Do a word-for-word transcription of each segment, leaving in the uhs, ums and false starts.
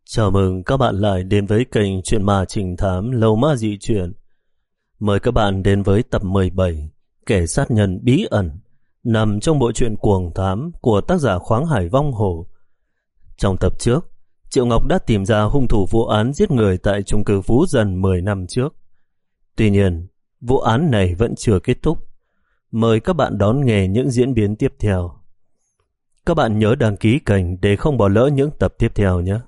Chào mừng các bạn lại đến với kênh Chuyện Ma Trinh Thám Lâu Ma Dị Chuyện. Mời các bạn đến với tập mười bảy Kẻ sát nhân bí ẩn, nằm trong bộ truyện Cuồng Thám của tác giả Khoáng Hải Vong Hổ. Trong tập trước, Triệu Ngọc đã tìm ra hung thủ vụ án giết người tại chung cư Phú Dân mười năm trước. Tuy nhiên, vụ án này vẫn chưa kết thúc. Mời các bạn đón nghe những diễn biến tiếp theo. Các bạn nhớ đăng ký kênh để không bỏ lỡ những tập tiếp theo nhé.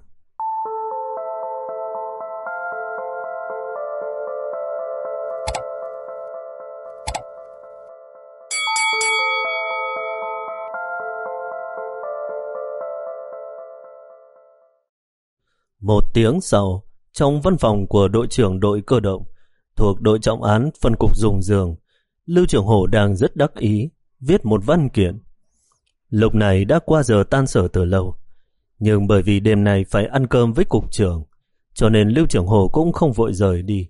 Một tiếng sau, trong văn phòng của đội trưởng đội cơ động thuộc đội trọng án phân cục Dùng Giường, Lưu Trường Hổ đang rất đắc ý viết một văn kiện. Lúc này đã qua giờ tan sở từ lâu, nhưng bởi vì đêm nay phải ăn cơm với cục trưởng, cho nên Lưu Trường Hổ cũng không vội rời đi.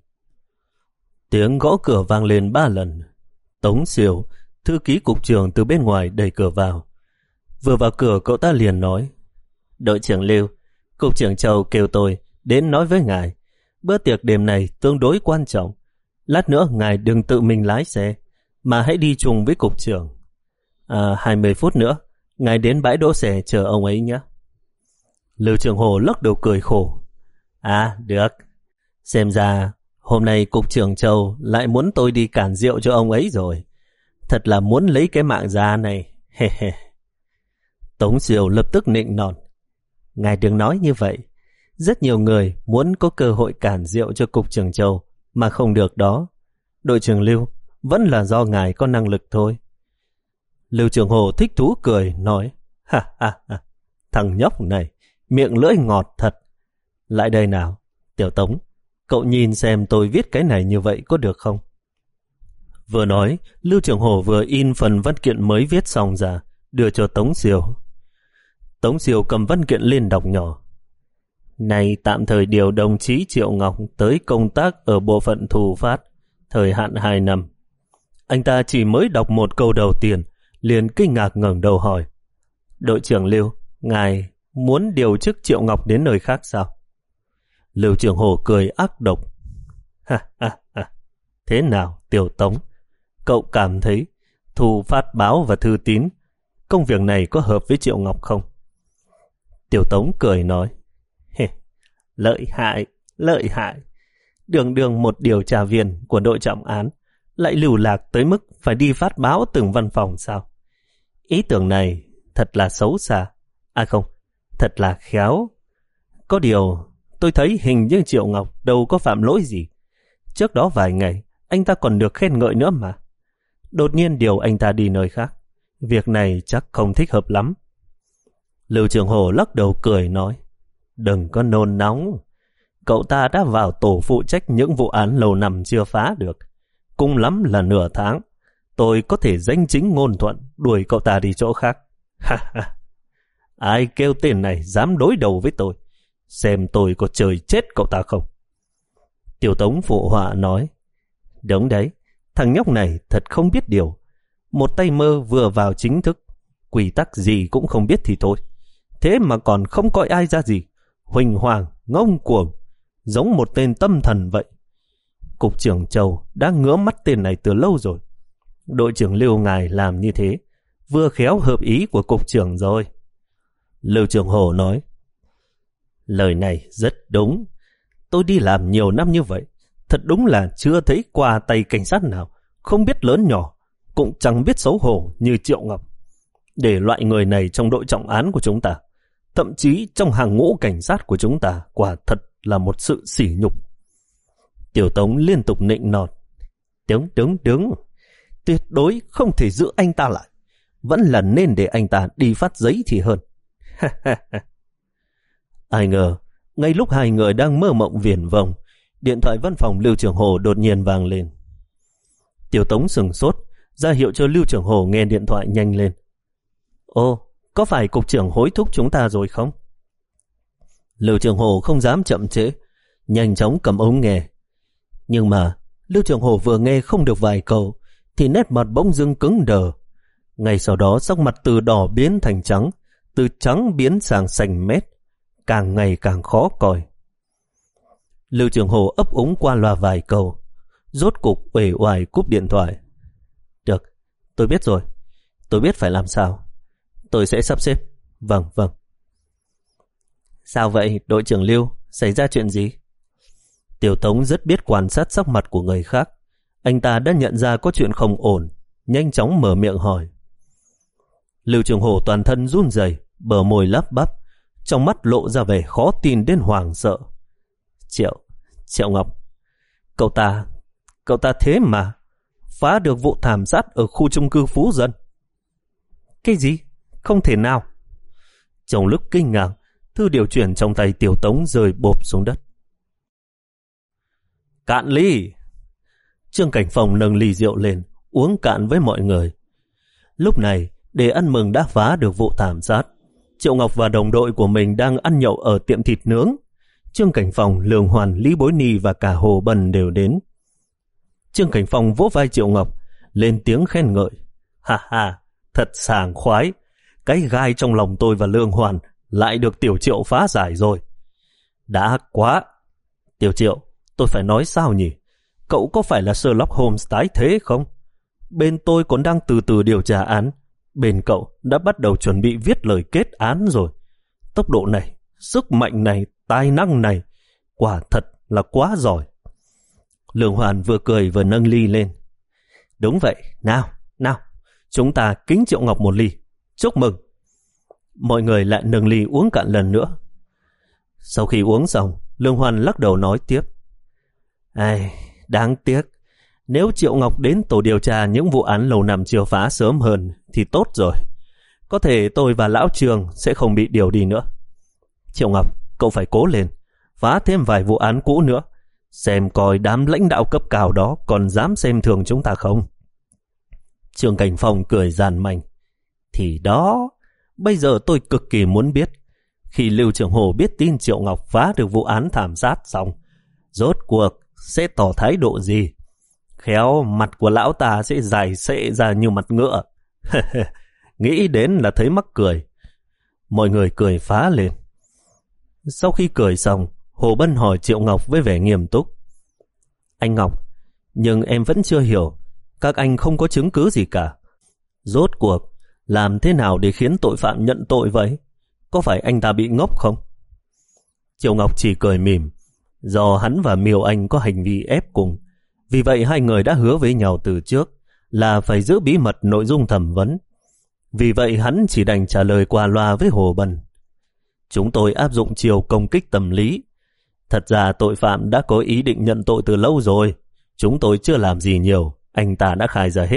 Tiếng gõ cửa vang lên ba lần. Tống Siêu, thư ký cục trưởng, từ bên ngoài đẩy cửa vào. Vừa vào cửa, cậu ta liền nói: "Đội trưởng Lưu, cục trưởng Châu kêu tôi đến nói với ngài. Bữa tiệc đêm này tương đối quan trọng. Lát nữa ngài đừng tự mình lái xe, mà hãy đi chung với cục trưởng. À, hai mươi phút nữa, ngài đến bãi đỗ xe chờ ông ấy nhé." Lưu Trường Hổ lắc đầu cười khổ. À, được. Xem ra hôm nay cục trưởng Châu lại muốn tôi đi cản rượu cho ông ấy rồi. Thật là muốn lấy cái mạng già này. He he. Tống Siêu lập tức nịnh nọt: "Ngài đừng nói như vậy. Rất nhiều người muốn có cơ hội cản rượu cho cục trưởng Châu mà không được đó. Đội trưởng Lưu, vẫn là do ngài có năng lực thôi." Lưu Trường Hổ thích thú cười nói: Ha ha ha, thằng nhóc này miệng lưỡi ngọt thật. Lại đây nào, Tiểu Tống, cậu nhìn xem tôi viết cái này như vậy có được không? Vừa nói, Lưu Trường Hổ vừa in phần văn kiện mới viết xong ra, đưa cho Tống Siêu. Tống Siêu cầm văn kiện lên đọc nhỏ: "Này tạm thời điều đồng chí Triệu Ngọc tới công tác ở bộ phận thu phát, thời hạn hai năm." Anh ta chỉ mới đọc một câu đầu tiên, liền kinh ngạc ngẩng đầu hỏi: "Đội trưởng Lưu, ngài muốn điều chức Triệu Ngọc đến nơi khác sao?" Lưu Trường Hổ cười ác độc: Ha ha ha, thế nào Tiểu Tống, cậu cảm thấy thu phát báo và thư tín, công việc này có hợp với Triệu Ngọc không? Tiểu Tống cười nói: Hê, lợi hại, lợi hại. Đường đường một điều tra viên của đội trọng án lại lưu lạc tới mức phải đi phát báo từng văn phòng sao? Ý tưởng này thật là xấu xa. À không, thật là khéo. Có điều tôi thấy hình như Triệu Ngọc đâu có phạm lỗi gì. Trước đó vài ngày anh ta còn được khen ngợi nữa mà. Đột nhiên điều anh ta đi nơi khác, việc này chắc không thích hợp lắm." Lưu Trường Hổ lắc đầu cười nói: "Đừng có nôn nóng. Cậu ta đã vào tổ phụ trách những vụ án lâu năm chưa phá được. Cùng lắm là nửa tháng, tôi có thể danh chính ngôn thuận đuổi cậu ta đi chỗ khác. Ha ha. Ai kêu tên này dám đối đầu với tôi, xem tôi có trời chết cậu ta không." Tiểu Tống phụ họa nói: "Đúng đấy, thằng nhóc này thật không biết điều. Một tay mơ vừa vào chính thức, quy tắc gì cũng không biết thì thôi, thế mà còn không coi ai ra gì, huỳnh hoàng, ngông cuồng, giống một tên tâm thần vậy. Cục trưởng Châu đã ngứa mắt tên này từ lâu rồi. Đội trưởng Lưu ngài làm như thế vừa khéo hợp ý của cục trưởng rồi." Lưu Trường Hổ nói: "Lời này rất đúng. Tôi đi làm nhiều năm như vậy, thật đúng là chưa thấy qua tay cảnh sát nào không biết lớn nhỏ, cũng chẳng biết xấu hổ như Triệu Ngọc. Để loại người này trong đội trọng án của chúng ta, thậm chí trong hàng ngũ cảnh sát của chúng ta, quả thật là một sự sỉ nhục." Tiểu Tống liên tục nịnh nọt: "Đúng đúng đúng, tuyệt đối không thể giữ anh ta lại, vẫn là nên để anh ta đi phát giấy thì hơn." Ai ngờ, ngay lúc hai người đang mơ mộng viển vông, điện thoại văn phòng Lưu Trường Hổ đột nhiên vang lên. Tiểu Tống sừng sốt, ra hiệu cho Lưu Trường Hổ nghe điện thoại nhanh lên. "Ồ, có phải cục trưởng hối thúc chúng ta rồi không?" Lưu Trường Hổ không dám chậm trễ, nhanh chóng cầm ống nghe. Nhưng mà Lưu Trường Hổ vừa nghe không được vài câu thì nét mặt bỗng dưng cứng đờ. Ngay sau đó sắc mặt từ đỏ biến thành trắng, từ trắng biến sang xanh mét. càng ngày càng khó coi. Lưu Trường Hồ ấp úng qua loa vài câu, rốt cục uể oải cúp điện thoại. Được, tôi biết rồi. Tôi biết phải làm sao. Tôi sẽ sắp xếp. Vâng, vâng. Sao vậy, đội trưởng Lưu? Xảy ra chuyện gì? Tiểu Tống rất biết quan sát sắc mặt của người khác. Anh ta đã nhận ra có chuyện không ổn, nhanh chóng mở miệng hỏi. Lưu Trường Hồ toàn thân run rẩy, bờ môi lắp bắp, trong mắt lộ ra vẻ khó tin đến hoảng sợ. Triệu, Triệu Ngọc, cậu ta, cậu ta thế mà phá được vụ thảm sát ở khu chung cư Phú Dân. Cái gì? Không thể nào. Trong lúc kinh ngạc, thư điều chuyển trong tay Tiểu Tống rơi bộp xuống đất. Cạn ly! Trương Cảnh Phong nâng ly rượu lên, uống cạn với mọi người. Lúc này, để ăn mừng đã phá được vụ thảm sát, Triệu Ngọc và đồng đội của mình đang ăn nhậu ở tiệm thịt nướng. Trương Cảnh Phong, Lương Hoàn, Lý Bối Ni và cả Hồ Bân đều đến. Trương Cảnh Phong vỗ vai Triệu Ngọc, lên tiếng khen ngợi. Ha ha, thật sảng khoái. Cái gai trong lòng tôi và Lương Hoàn lại được Tiểu Triệu phá giải rồi. Đã quá. Tiểu Triệu, tôi phải nói sao nhỉ? Cậu có phải là Sherlock Holmes tái thế không? Bên tôi còn đang từ từ điều tra án, bên cậu đã bắt đầu chuẩn bị viết lời kết án rồi. Tốc độ này, sức mạnh này, tài năng này, quả thật là quá giỏi. Lương Hoàn vừa cười vừa nâng ly lên. Đúng vậy, nào, nào, chúng ta kính Triệu Ngọc một ly. Chúc mừng. Mọi người lại nâng ly uống cạn lần nữa. Sau khi uống xong, Lương Hoàn lắc đầu nói tiếp. Ai, đáng tiếc. Nếu Triệu Ngọc đến tổ điều tra những vụ án lâu năm chưa phá sớm hơn thì tốt rồi. Có thể tôi và Lão Trường sẽ không bị điều đi nữa. Triệu Ngọc, cậu phải cố lên, phá thêm vài vụ án cũ nữa, xem coi đám lãnh đạo cấp cao đó còn dám xem thường chúng ta không. Trương Cảnh Phong cười giàn manh. Thì đó, bây giờ tôi cực kỳ muốn biết, khi Lưu Trường Hồ biết tin Triệu Ngọc phá được vụ án thảm sát xong, rốt cuộc sẽ tỏ thái độ gì? Khéo mặt của lão ta sẽ dài xệ ra như mặt ngựa. Nghĩ đến là thấy mắc cười. Mọi người cười phá lên. Sau khi cười xong, Hồ Bân hỏi Triệu Ngọc với vẻ nghiêm túc. Anh Ngọc, nhưng em vẫn chưa hiểu, các anh không có chứng cứ gì cả. Rốt cuộc, làm thế nào để khiến tội phạm nhận tội vậy? Có phải anh ta bị ngốc không? Triệu Ngọc chỉ cười mỉm. Do hắn và Miêu Anh có hành vi ép cùng, vì vậy hai người đã hứa với nhau từ trước là phải giữ bí mật nội dung thẩm vấn. Vì vậy hắn chỉ đành trả lời qua loa với Hồ Bân. Chúng tôi áp dụng chiều công kích tâm lý. Thật ra tội phạm đã có ý định nhận tội từ lâu rồi. Chúng tôi chưa làm gì nhiều, anh ta đã khai ra hết.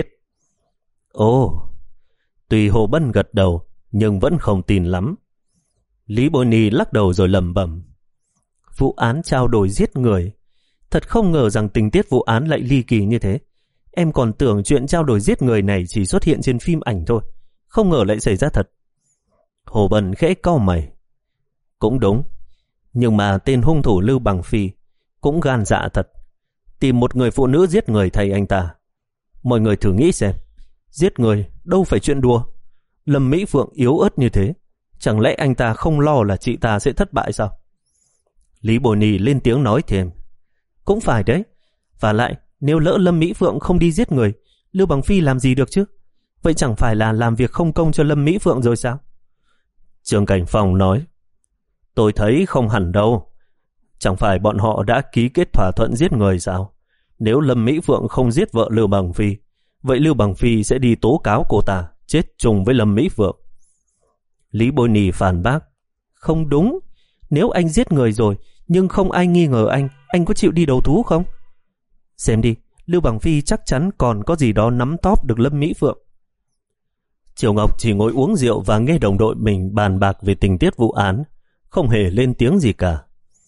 Ồ, tuy Hồ Bân gật đầu, nhưng vẫn không tin lắm. Lý Bối Ni lắc đầu rồi lẩm bẩm. Vụ án trao đổi giết người. Thật không ngờ rằng tình tiết vụ án lại ly kỳ như thế. Em còn tưởng chuyện trao đổi giết người này chỉ xuất hiện trên phim ảnh thôi, không ngờ lại xảy ra thật. Hồ Bân khẽ cau mày. Cũng đúng, nhưng mà tên hung thủ Lưu Bằng Phi cũng gan dạ thật, tìm một người phụ nữ giết người thay anh ta. Mọi người thử nghĩ xem, giết người đâu phải chuyện đùa. Lâm Mỹ Phượng yếu ớt như thế, chẳng lẽ anh ta không lo là chị ta sẽ thất bại sao? Lý Bồi Nì lên tiếng nói thêm. Cũng phải đấy, và lại nếu lỡ Lâm Mỹ Phượng không đi giết người, Lưu Bằng Phi làm gì được chứ? Vậy chẳng phải là làm việc không công cho Lâm Mỹ Phượng rồi sao? Trương Cảnh Phong nói. Tôi thấy không hẳn đâu. Chẳng phải bọn họ đã ký kết thỏa thuận giết người sao? Nếu Lâm Mỹ Phượng không giết vợ Lưu Bằng Phi, vậy Lưu Bằng Phi sẽ đi tố cáo cô ta chết chung với Lâm Mỹ Phượng. Lý Bôi Nì phản bác. Không đúng, nếu anh giết người rồi nhưng không ai nghi ngờ anh, anh có chịu đi đầu thú không? Xem đi, Lưu Bằng Phi chắc chắn còn có gì đó nắm tóp được Lâm Mỹ Phượng. Triều Ngọc chỉ ngồi uống rượu và nghe đồng đội mình bàn bạc về tình tiết vụ án, không hề lên tiếng gì cả.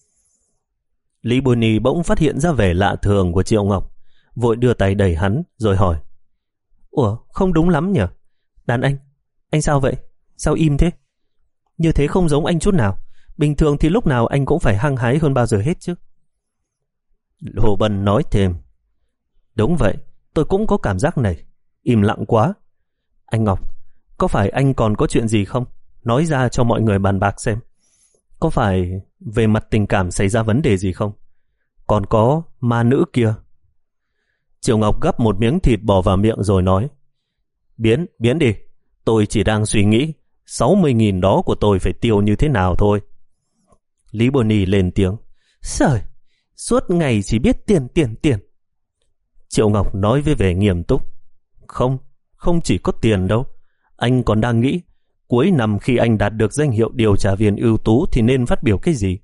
Lý Bôi Nì bỗng phát hiện ra vẻ lạ thường của Triệu Ngọc, vội đưa tay đẩy hắn rồi hỏi. Ủa, không đúng lắm nhỉ? Đàn anh, anh sao vậy? Sao im thế? Như thế không giống anh chút nào. Bình thường thì lúc nào anh cũng phải hăng hái hơn bao giờ hết chứ. Hồ Bân nói thêm. Đúng vậy, tôi cũng có cảm giác này. Im lặng quá. Anh Ngọc, có phải anh còn có chuyện gì không? Nói ra cho mọi người bàn bạc xem. Có phải về mặt tình cảm xảy ra vấn đề gì không? Còn có ma nữ kia. Triệu Ngọc gắp một miếng thịt bò vào miệng rồi nói, Biến, biến đi. Tôi chỉ đang suy nghĩ sáu mươi nghìn đó của tôi phải tiêu như thế nào thôi. Lý Boni lên tiếng, Trời, suốt ngày chỉ biết tiền tiền tiền. Triệu Ngọc nói với vẻ nghiêm túc, Không, không chỉ có tiền đâu. Anh còn đang nghĩ cuối năm khi anh đạt được danh hiệu điều tra viên ưu tú thì nên phát biểu cái gì.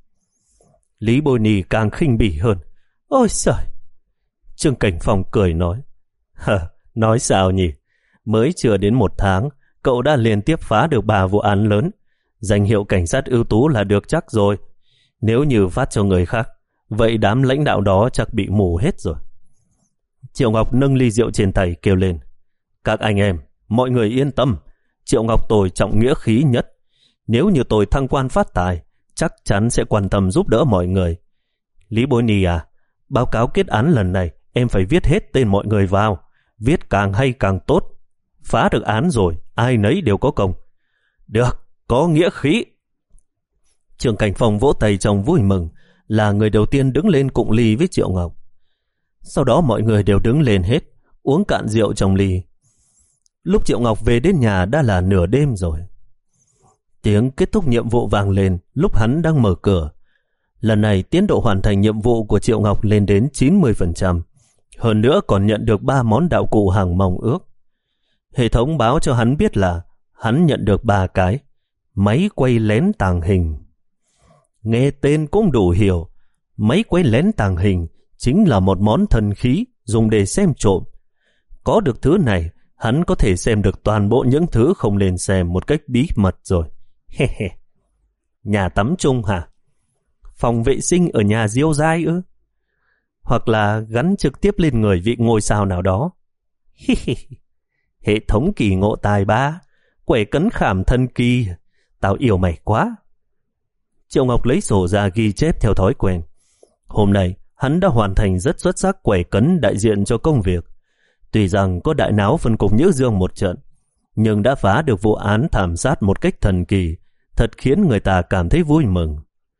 Lý Boni càng khinh bỉ hơn, Ôi trời. Trương Cảnh Phong cười nói, Hờ, nói sao nhỉ? Mới chưa đến một tháng, cậu đã liên tiếp phá được ba vụ án lớn. Danh hiệu cảnh sát ưu tú là được chắc rồi. Nếu như phát cho người khác, vậy đám lãnh đạo đó chắc bị mù hết rồi. Triệu Ngọc nâng ly rượu trên tay kêu lên, Các anh em, mọi người yên tâm. Triệu Ngọc tôi trọng nghĩa khí nhất. Nếu như tôi thăng quan phát tài, chắc chắn sẽ quan tâm giúp đỡ mọi người. Lý Boni à, báo cáo kết án lần này em phải viết hết tên mọi người vào. Viết càng hay càng tốt. Phá được án rồi, ai nấy đều có công. Được, có nghĩa khí. Trương Cảnh Phong vỗ tay trong vui mừng, là người đầu tiên đứng lên cụng ly với Triệu Ngọc. Sau đó mọi người đều đứng lên hết, uống cạn rượu trong ly. Lúc Triệu Ngọc về đến nhà đã là nửa đêm rồi. Tiếng kết thúc nhiệm vụ vang lên lúc hắn đang mở cửa. Lần này tiến độ hoàn thành nhiệm vụ của Triệu Ngọc lên đến chín mươi phần trăm. Hơn nữa còn nhận được ba món đạo cụ hàng mong ước. Hệ thống báo cho hắn biết là hắn nhận được ba cái máy quay lén tàng hình. Nghe tên cũng đủ hiểu, máy quay lén tàng hình chính là một món thần khí dùng để xem trộm. Có được thứ này, hắn có thể xem được toàn bộ những thứ không nên xem một cách bí mật rồi. He he. Nhà tắm chung hả? Phòng vệ sinh ở nhà Diêu Giai ư? Hoặc là gắn trực tiếp lên người vị ngôi sao nào đó? Hi hi. Hệ thống kỳ ngộ tài ba, quẻ cấn khảm thân kỳ, tao yêu mày quá. Triệu Ngọc lấy sổ ra ghi chép theo thói quen. Hôm nay, hắn đã hoàn thành rất xuất sắc quẻ cấn đại diện cho công việc. Tuy rằng có đại náo phân cục Nhữ Dương một trận, nhưng đã phá được vụ án thảm sát một cách thần kỳ, thật khiến người ta cảm thấy vui mừng.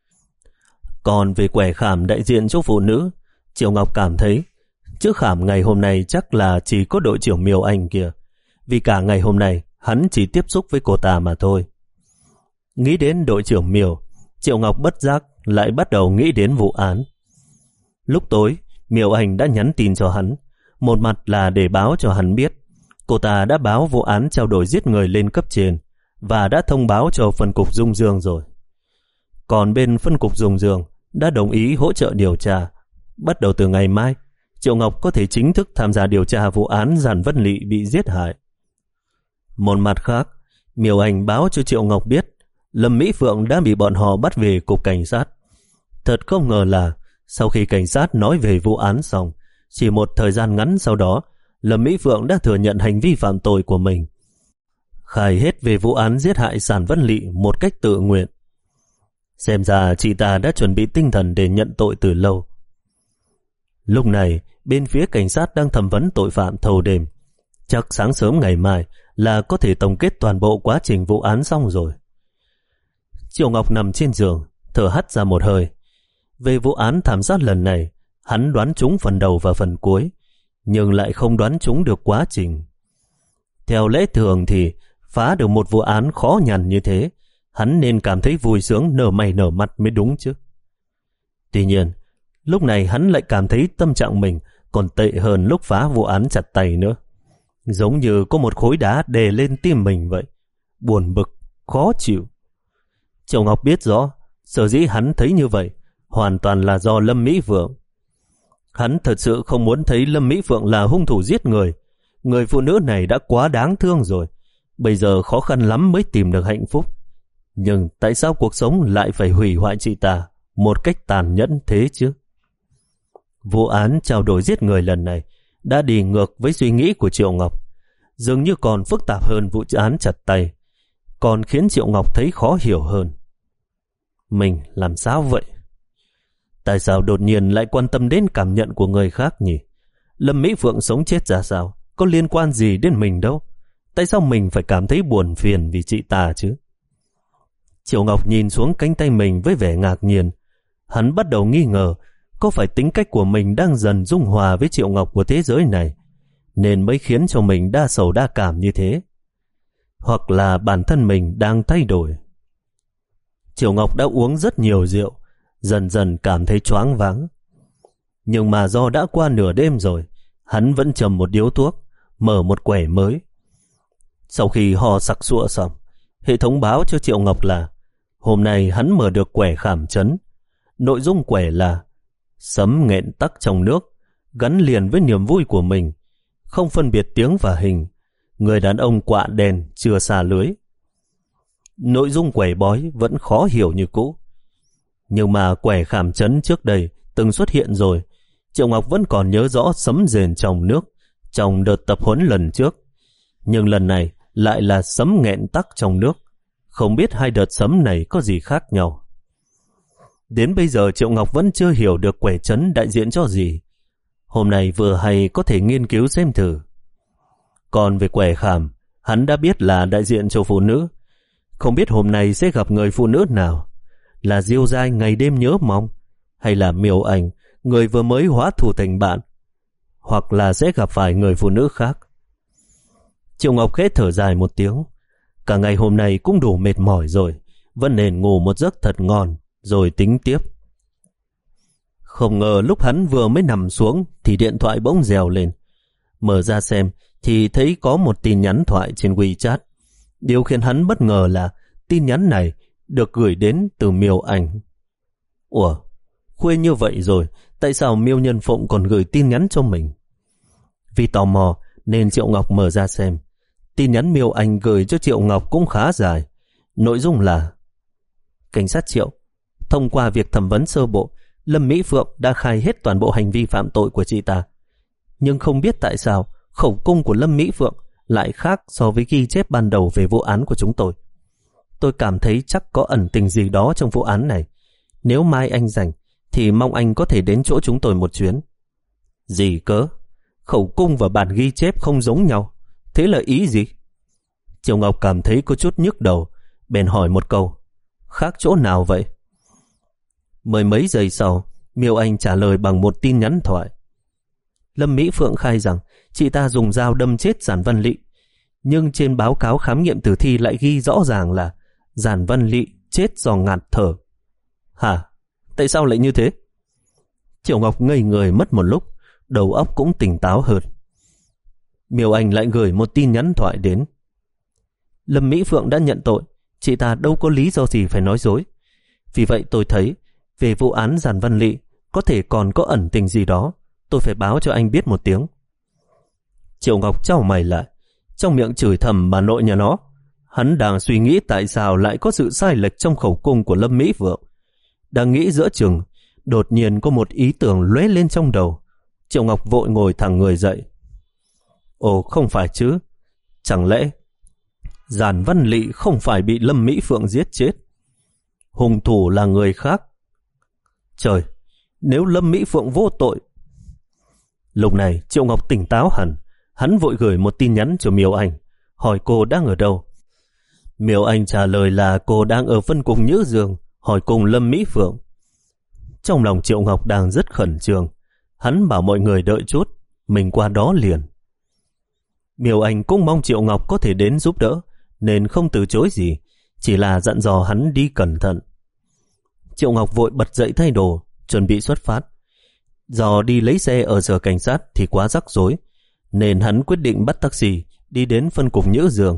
Còn về quẻ khảm đại diện cho phụ nữ, Triệu Ngọc cảm thấy chữ khảm ngày hôm nay chắc là chỉ có đội trưởng Miêu Anh kia, vì cả ngày hôm nay hắn chỉ tiếp xúc với cô ta mà thôi. Nghĩ đến đội trưởng Miêu, Triệu Ngọc bất giác lại bắt đầu nghĩ đến vụ án. Lúc tối, Miêu Anh đã nhắn tin cho hắn, một mặt là để báo cho hắn biết cô ta đã báo vụ án trao đổi giết người lên cấp trên và đã thông báo cho phân cục Dung Dương rồi. Còn bên phân cục Dung Dương đã đồng ý hỗ trợ điều tra. Bắt đầu từ ngày mai, Triệu Ngọc có thể chính thức tham gia điều tra vụ án Giản Vân Lị bị giết hại. Một mặt khác, Miêu Anh báo cho Triệu Ngọc biết Lâm Mỹ Phượng đã bị bọn họ bắt về cục cảnh sát. Thật không ngờ là sau khi cảnh sát nói về vụ án xong, chỉ một thời gian ngắn sau đó, Lâm Mỹ Phượng đã thừa nhận hành vi phạm tội của mình, khai hết về vụ án giết hại Giản Vân Lị một cách tự nguyện. Xem ra chị ta đã chuẩn bị tinh thần để nhận tội từ lâu. Lúc này, bên phía cảnh sát đang thẩm vấn tội phạm thâu đêm. Chắc sáng sớm ngày mai là có thể tổng kết toàn bộ quá trình vụ án xong rồi. Triệu Ngọc nằm trên giường, thở hắt ra một hơi. Về vụ án thảm sát lần này, hắn đoán trúng phần đầu và phần cuối, nhưng lại không đoán trúng được quá trình. Theo lẽ thường thì phá được một vụ án khó nhằn như thế, hắn nên cảm thấy vui sướng nở mày nở mặt mới đúng chứ. Tuy nhiên, lúc này hắn lại cảm thấy tâm trạng mình còn tệ hơn lúc phá vụ án chặt tay nữa. Giống như có một khối đá đè lên tim mình vậy. Buồn bực, khó chịu. Triệu Ngọc biết rõ, sở dĩ hắn thấy như vậy hoàn toàn là do Lâm Mỹ Phượng. Hắn thật sự không muốn thấy Lâm Mỹ Phượng là hung thủ giết người. Người phụ nữ này đã quá đáng thương rồi. Bây giờ khó khăn lắm mới tìm được hạnh phúc. Nhưng tại sao cuộc sống lại phải hủy hoại chị ta một cách tàn nhẫn thế chứ? Vụ án trao đổi giết người lần này đã đi ngược với suy nghĩ của Triệu Ngọc, dường như còn phức tạp hơn vụ án chặt tay, còn khiến Triệu Ngọc thấy khó hiểu hơn. Mình làm sao vậy? Tại sao đột nhiên lại quan tâm đến cảm nhận của người khác nhỉ? Lâm Mỹ Phượng sống chết ra sao? Có liên quan gì đến mình đâu. Tại sao mình phải cảm thấy buồn phiền vì chị ta chứ? Triệu Ngọc nhìn xuống cánh tay mình với vẻ ngạc nhiên. Hắn bắt đầu nghi ngờ có phải tính cách của mình đang dần dung hòa với Triệu Ngọc của thế giới này, nên mới khiến cho mình đa sầu đa cảm như thế. Hoặc là bản thân mình đang thay đổi. Triệu Ngọc đã uống rất nhiều rượu, dần dần cảm thấy choáng váng. Nhưng mà do đã qua nửa đêm rồi, hắn vẫn chầm một điếu thuốc, mở một quẻ mới. Sau khi ho sặc sụa xong, hệ thống báo cho Triệu Ngọc là hôm nay hắn mở được quẻ khảm chấn. Nội dung quẻ là sấm nghẹn tắc trong nước, gắn liền với niềm vui của mình, không phân biệt tiếng và hình, người đàn ông quạ đèn chưa xa lưới. Nội dung quẻ bói vẫn khó hiểu như cũ. Nhưng mà quẻ khảm chấn trước đây từng xuất hiện rồi. Triệu Ngọc vẫn còn nhớ rõ sấm rền trong nước trong đợt tập huấn lần trước. Nhưng lần này lại là sấm nghẹn tắc trong nước. Không biết hai đợt sấm này có gì khác nhau. Đến bây giờ Triệu Ngọc vẫn chưa hiểu được quẻ chấn đại diện cho gì. Hôm nay vừa hay có thể nghiên cứu xem thử. Còn về quẻ khảm, hắn đã biết là đại diện cho phụ nữ. Không biết hôm nay sẽ gặp người phụ nữ nào, là Diêu Giai ngày đêm nhớ mong, hay là Miêu Anh, người vừa mới hóa thù thành bạn, hoặc là sẽ gặp phải người phụ nữ khác. Triệu Ngọc khẽ thở dài một tiếng. Cả ngày hôm nay cũng đủ mệt mỏi rồi, vẫn nên ngủ một giấc thật ngon rồi tính tiếp. Không ngờ lúc hắn vừa mới nằm xuống thì điện thoại bỗng rèo lên. Mở ra xem thì thấy có một tin nhắn thoại trên WeChat. Điều khiến hắn bất ngờ là tin nhắn này được gửi đến từ Miêu Anh. Ủa, khuya như vậy rồi, tại sao Miêu Nhân Phụng còn gửi tin nhắn cho mình? Vì tò mò nên Triệu Ngọc mở ra xem. Tin nhắn Miêu Anh gửi cho Triệu Ngọc cũng khá dài. Nội dung là: Cảnh sát Triệu, thông qua việc thẩm vấn sơ bộ, Lâm Mỹ Phượng đã khai hết toàn bộ hành vi phạm tội của chị ta. Nhưng không biết tại sao khẩu cung của Lâm Mỹ Phượng lại khác so với ghi chép ban đầu về vụ án của chúng tôi. Tôi cảm thấy chắc có ẩn tình gì đó trong vụ án này. Nếu mai anh rảnh thì mong anh có thể đến chỗ chúng tôi một chuyến. Gì cớ? Khẩu cung và bản ghi chép không giống nhau. Thế là ý gì? Triệu Ngọc cảm thấy có chút nhức đầu, bèn hỏi một câu: Khác chỗ nào vậy? Mười mấy giây sau, Miêu Anh trả lời bằng một tin nhắn thoại. Lâm Mỹ Phượng khai rằng chị ta dùng dao đâm chết Giản Văn Lị, nhưng trên báo cáo khám nghiệm tử thi lại ghi rõ ràng là Giản Văn Lị chết do ngạt thở. Hả? Tại sao lại như thế? Triệu Ngọc ngây người mất một lúc, đầu óc cũng tỉnh táo hơn. Miêu Anh lại gửi một tin nhắn thoại đến. Lâm Mỹ Phượng đã nhận tội, chị ta đâu có lý do gì phải nói dối. Vì vậy tôi thấy về vụ án Giản Văn Lị có thể còn có ẩn tình gì đó, tôi phải báo cho anh biết một tiếng. Triệu Ngọc chau mày lại, trong miệng chửi thầm bà nội nhà nó. Hắn đang suy nghĩ tại sao lại có sự sai lệch trong khẩu cung của Lâm Mỹ Phượng. Đang nghĩ giữa chừng, đột nhiên có một ý tưởng lóe lên trong đầu. Triệu Ngọc vội ngồi thẳng người dậy. Ồ, không phải chứ? Chẳng lẽ Giản Văn Lị không phải bị Lâm Mỹ Phượng giết chết? Hung thủ là người khác. Trời, nếu Lâm Mỹ Phượng vô tội. Lúc này Triệu Ngọc tỉnh táo hẳn. Hắn vội gửi một tin nhắn cho Miêu Anh, hỏi cô đang ở đâu. Miêu Anh trả lời là cô đang ở phân cục Nhữ Dương, hỏi cùng Lâm Mỹ Phượng. Trong lòng Triệu Ngọc đang rất khẩn trương. Hắn bảo mọi người đợi chút, mình qua đó liền. Miêu Anh cũng mong Triệu Ngọc có thể đến giúp đỡ, nên không từ chối gì, chỉ là dặn dò hắn đi cẩn thận. Triệu Ngọc vội bật dậy thay đồ, chuẩn bị xuất phát. Do đi lấy xe ở sở cảnh sát thì quá rắc rối, nên hắn quyết định bắt taxi đi đến phân cục Nhữ Dương.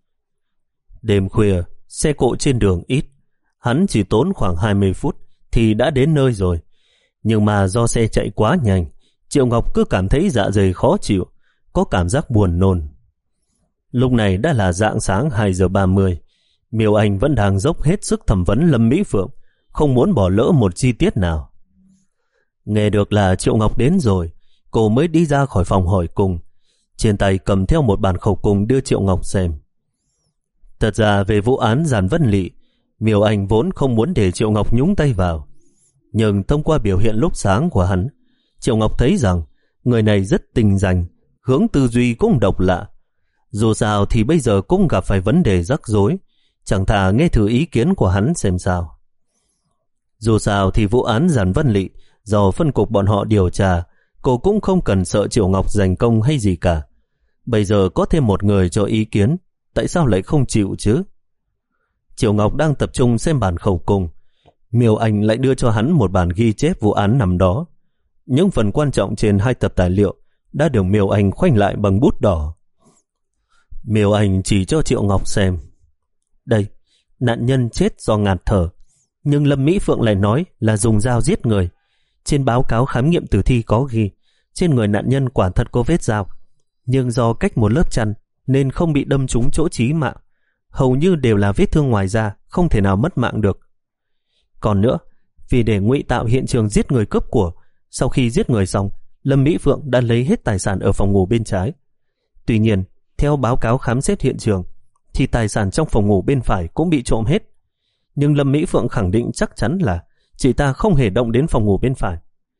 Đêm khuya, xe cộ trên đường ít, hắn chỉ tốn khoảng hai mươi phút thì đã đến nơi rồi. Nhưng mà do xe chạy quá nhanh, Triệu Ngọc cứ cảm thấy dạ dày khó chịu, có cảm giác buồn nôn. Lúc này đã là rạng sáng hai giờ ba mươi. Miêu Anh vẫn đang dốc hết sức thẩm vấn Lâm Mỹ Phượng, không muốn bỏ lỡ một chi tiết nào. Nghe được là Triệu Ngọc đến rồi, cô mới đi ra khỏi phòng hỏi cung, trên tay cầm theo một bản khẩu cung đưa Triệu Ngọc xem. Thật ra về vụ án Giản Văn Lị, Miêu Anh vốn không muốn để Triệu Ngọc nhúng tay vào. Nhưng thông qua biểu hiện lúc sáng của hắn, Triệu Ngọc thấy rằng người này rất tinh danh, hướng tư duy cũng độc lạ. Dù sao thì bây giờ cũng gặp phải vấn đề rắc rối, chẳng thà nghe thử ý kiến của hắn xem sao. Dù sao thì vụ án Giản Văn Lị do phân cục bọn họ điều tra, cô cũng không cần sợ Triệu Ngọc giành công hay gì cả. Bây giờ có thêm một người cho ý kiến, tại sao lại không chịu chứ? Triệu Ngọc đang tập trung xem bản khẩu cung, Miêu Anh lại đưa cho hắn một bản ghi chép vụ án năm đó. Những phần quan trọng trên hai tập tài liệu đã được Miêu Anh khoanh lại bằng bút đỏ. Miêu Anh chỉ cho Triệu Ngọc xem. Đây, nạn nhân chết do ngạt thở, nhưng Lâm Mỹ Phượng lại nói là dùng dao giết người. Trên báo cáo khám nghiệm tử thi có ghi trên người nạn nhân quả thật có vết dao, nhưng do cách một lớp chăn nên không bị đâm trúng chỗ chí mạng. Hầu như đều là vết thương ngoài da, không thể nào mất mạng được. Còn nữa, vì để ngụy tạo hiện trường giết người cướp của, sau khi giết người xong, Lâm Mỹ Phượng đã lấy hết tài sản ở phòng ngủ bên trái. Tuy nhiên, theo báo cáo khám xét hiện trường, thì tài sản trong phòng ngủ bên phải cũng bị trộm hết. Nhưng Lâm Mỹ Phượng khẳng định chắc chắn là chị ta không hề động đến phòng ngủ bên phải.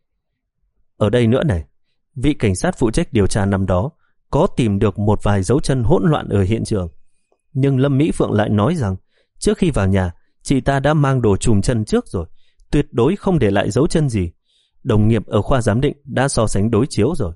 Ở đây nữa này, vị cảnh sát phụ trách điều tra năm đó có tìm được một vài dấu chân hỗn loạn ở hiện trường. Nhưng Lâm Mỹ Phượng lại nói rằng trước khi vào nhà, chị ta đã mang đồ trùm chân trước rồi, tuyệt đối không để lại dấu chân gì. Đồng nghiệp ở khoa giám định đã so sánh đối chiếu rồi.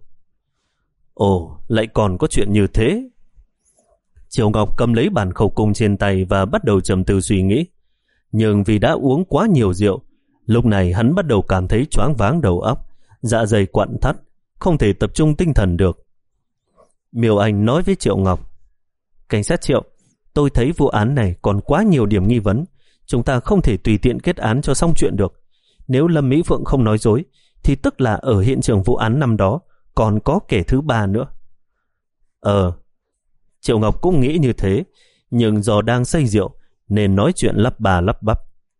Ồ, lại còn có chuyện như thế. Triệu Ngọc cầm lấy bản khẩu cung trên tay và bắt đầu trầm tư suy nghĩ. Nhưng vì đã uống quá nhiều rượu, lúc này hắn bắt đầu cảm thấy choáng váng đầu óc, dạ dày quặn thắt, không thể tập trung tinh thần được. Miêu Anh nói với Triệu Ngọc, cảnh sát Triệu, tôi thấy vụ án này còn quá nhiều điểm nghi vấn, chúng ta không thể tùy tiện kết án cho xong chuyện được. Nếu Lâm Mỹ Phượng không nói dối, thì tức là ở hiện trường vụ án năm đó còn có kẻ thứ ba nữa. Ờ, Triệu Ngọc cũng nghĩ như thế, nhưng do đang say rượu nên nói chuyện lắp bà lắp bắp.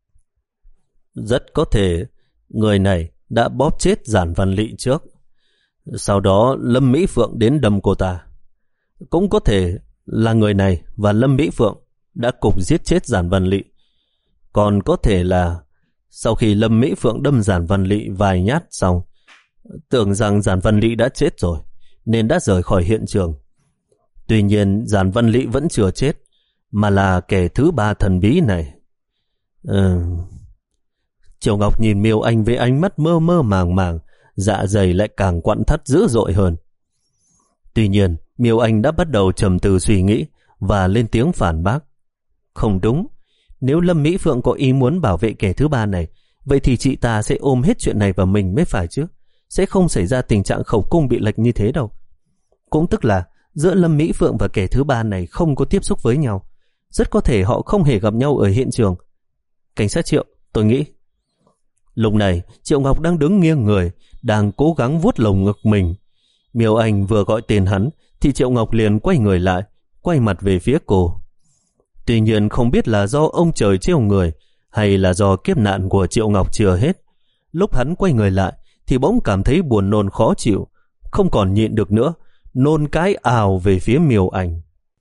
Rất có thể người này đã bóp chết Giản Văn Lị trước, sau đó Lâm Mỹ Phượng đến đâm cô ta. Cũng có thể là người này và Lâm Mỹ Phượng đã cùng giết chết Giản Văn Lị. Còn có thể là sau khi Lâm Mỹ Phượng đâm Giản Văn Lị vài nhát xong, tưởng rằng Giản Văn Lị đã chết rồi nên đã rời khỏi hiện trường. Tuy nhiên Giản Văn Lị vẫn chưa chết, mà là kẻ thứ ba thần bí này. Ừ. Triệu Ngọc nhìn Miêu Anh với ánh mắt mơ mơ màng màng, dạ dày lại càng quặn thắt dữ dội hơn. Tuy nhiên Miêu Anh đã bắt đầu trầm tư suy nghĩ và lên tiếng phản bác. Không đúng, nếu Lâm Mỹ Phượng có ý muốn bảo vệ kẻ thứ ba này, vậy thì chị ta sẽ ôm hết chuyện này vào mình mới phải chứ. Sẽ không xảy ra tình trạng khẩu cung bị lệch như thế đâu. Cũng tức là giữa Lâm Mỹ Phượng và kẻ thứ ba này không có tiếp xúc với nhau. Rất có thể họ không hề gặp nhau ở hiện trường. Cảnh sát Triệu, tôi nghĩ. Lúc này Triệu Ngọc đang đứng nghiêng người, đang cố gắng vuốt lồng ngực mình. Miêu Anh vừa gọi tên hắn thì Triệu Ngọc liền quay người lại, quay mặt về phía cô. Tuy nhiên không biết là do ông trời trêu người hay là do kiếp nạn của Triệu Ngọc chưa hết, lúc hắn quay người lại thì bỗng cảm thấy buồn nôn khó chịu, không còn nhịn được nữa, nôn cái ào về phía Miêu Anh.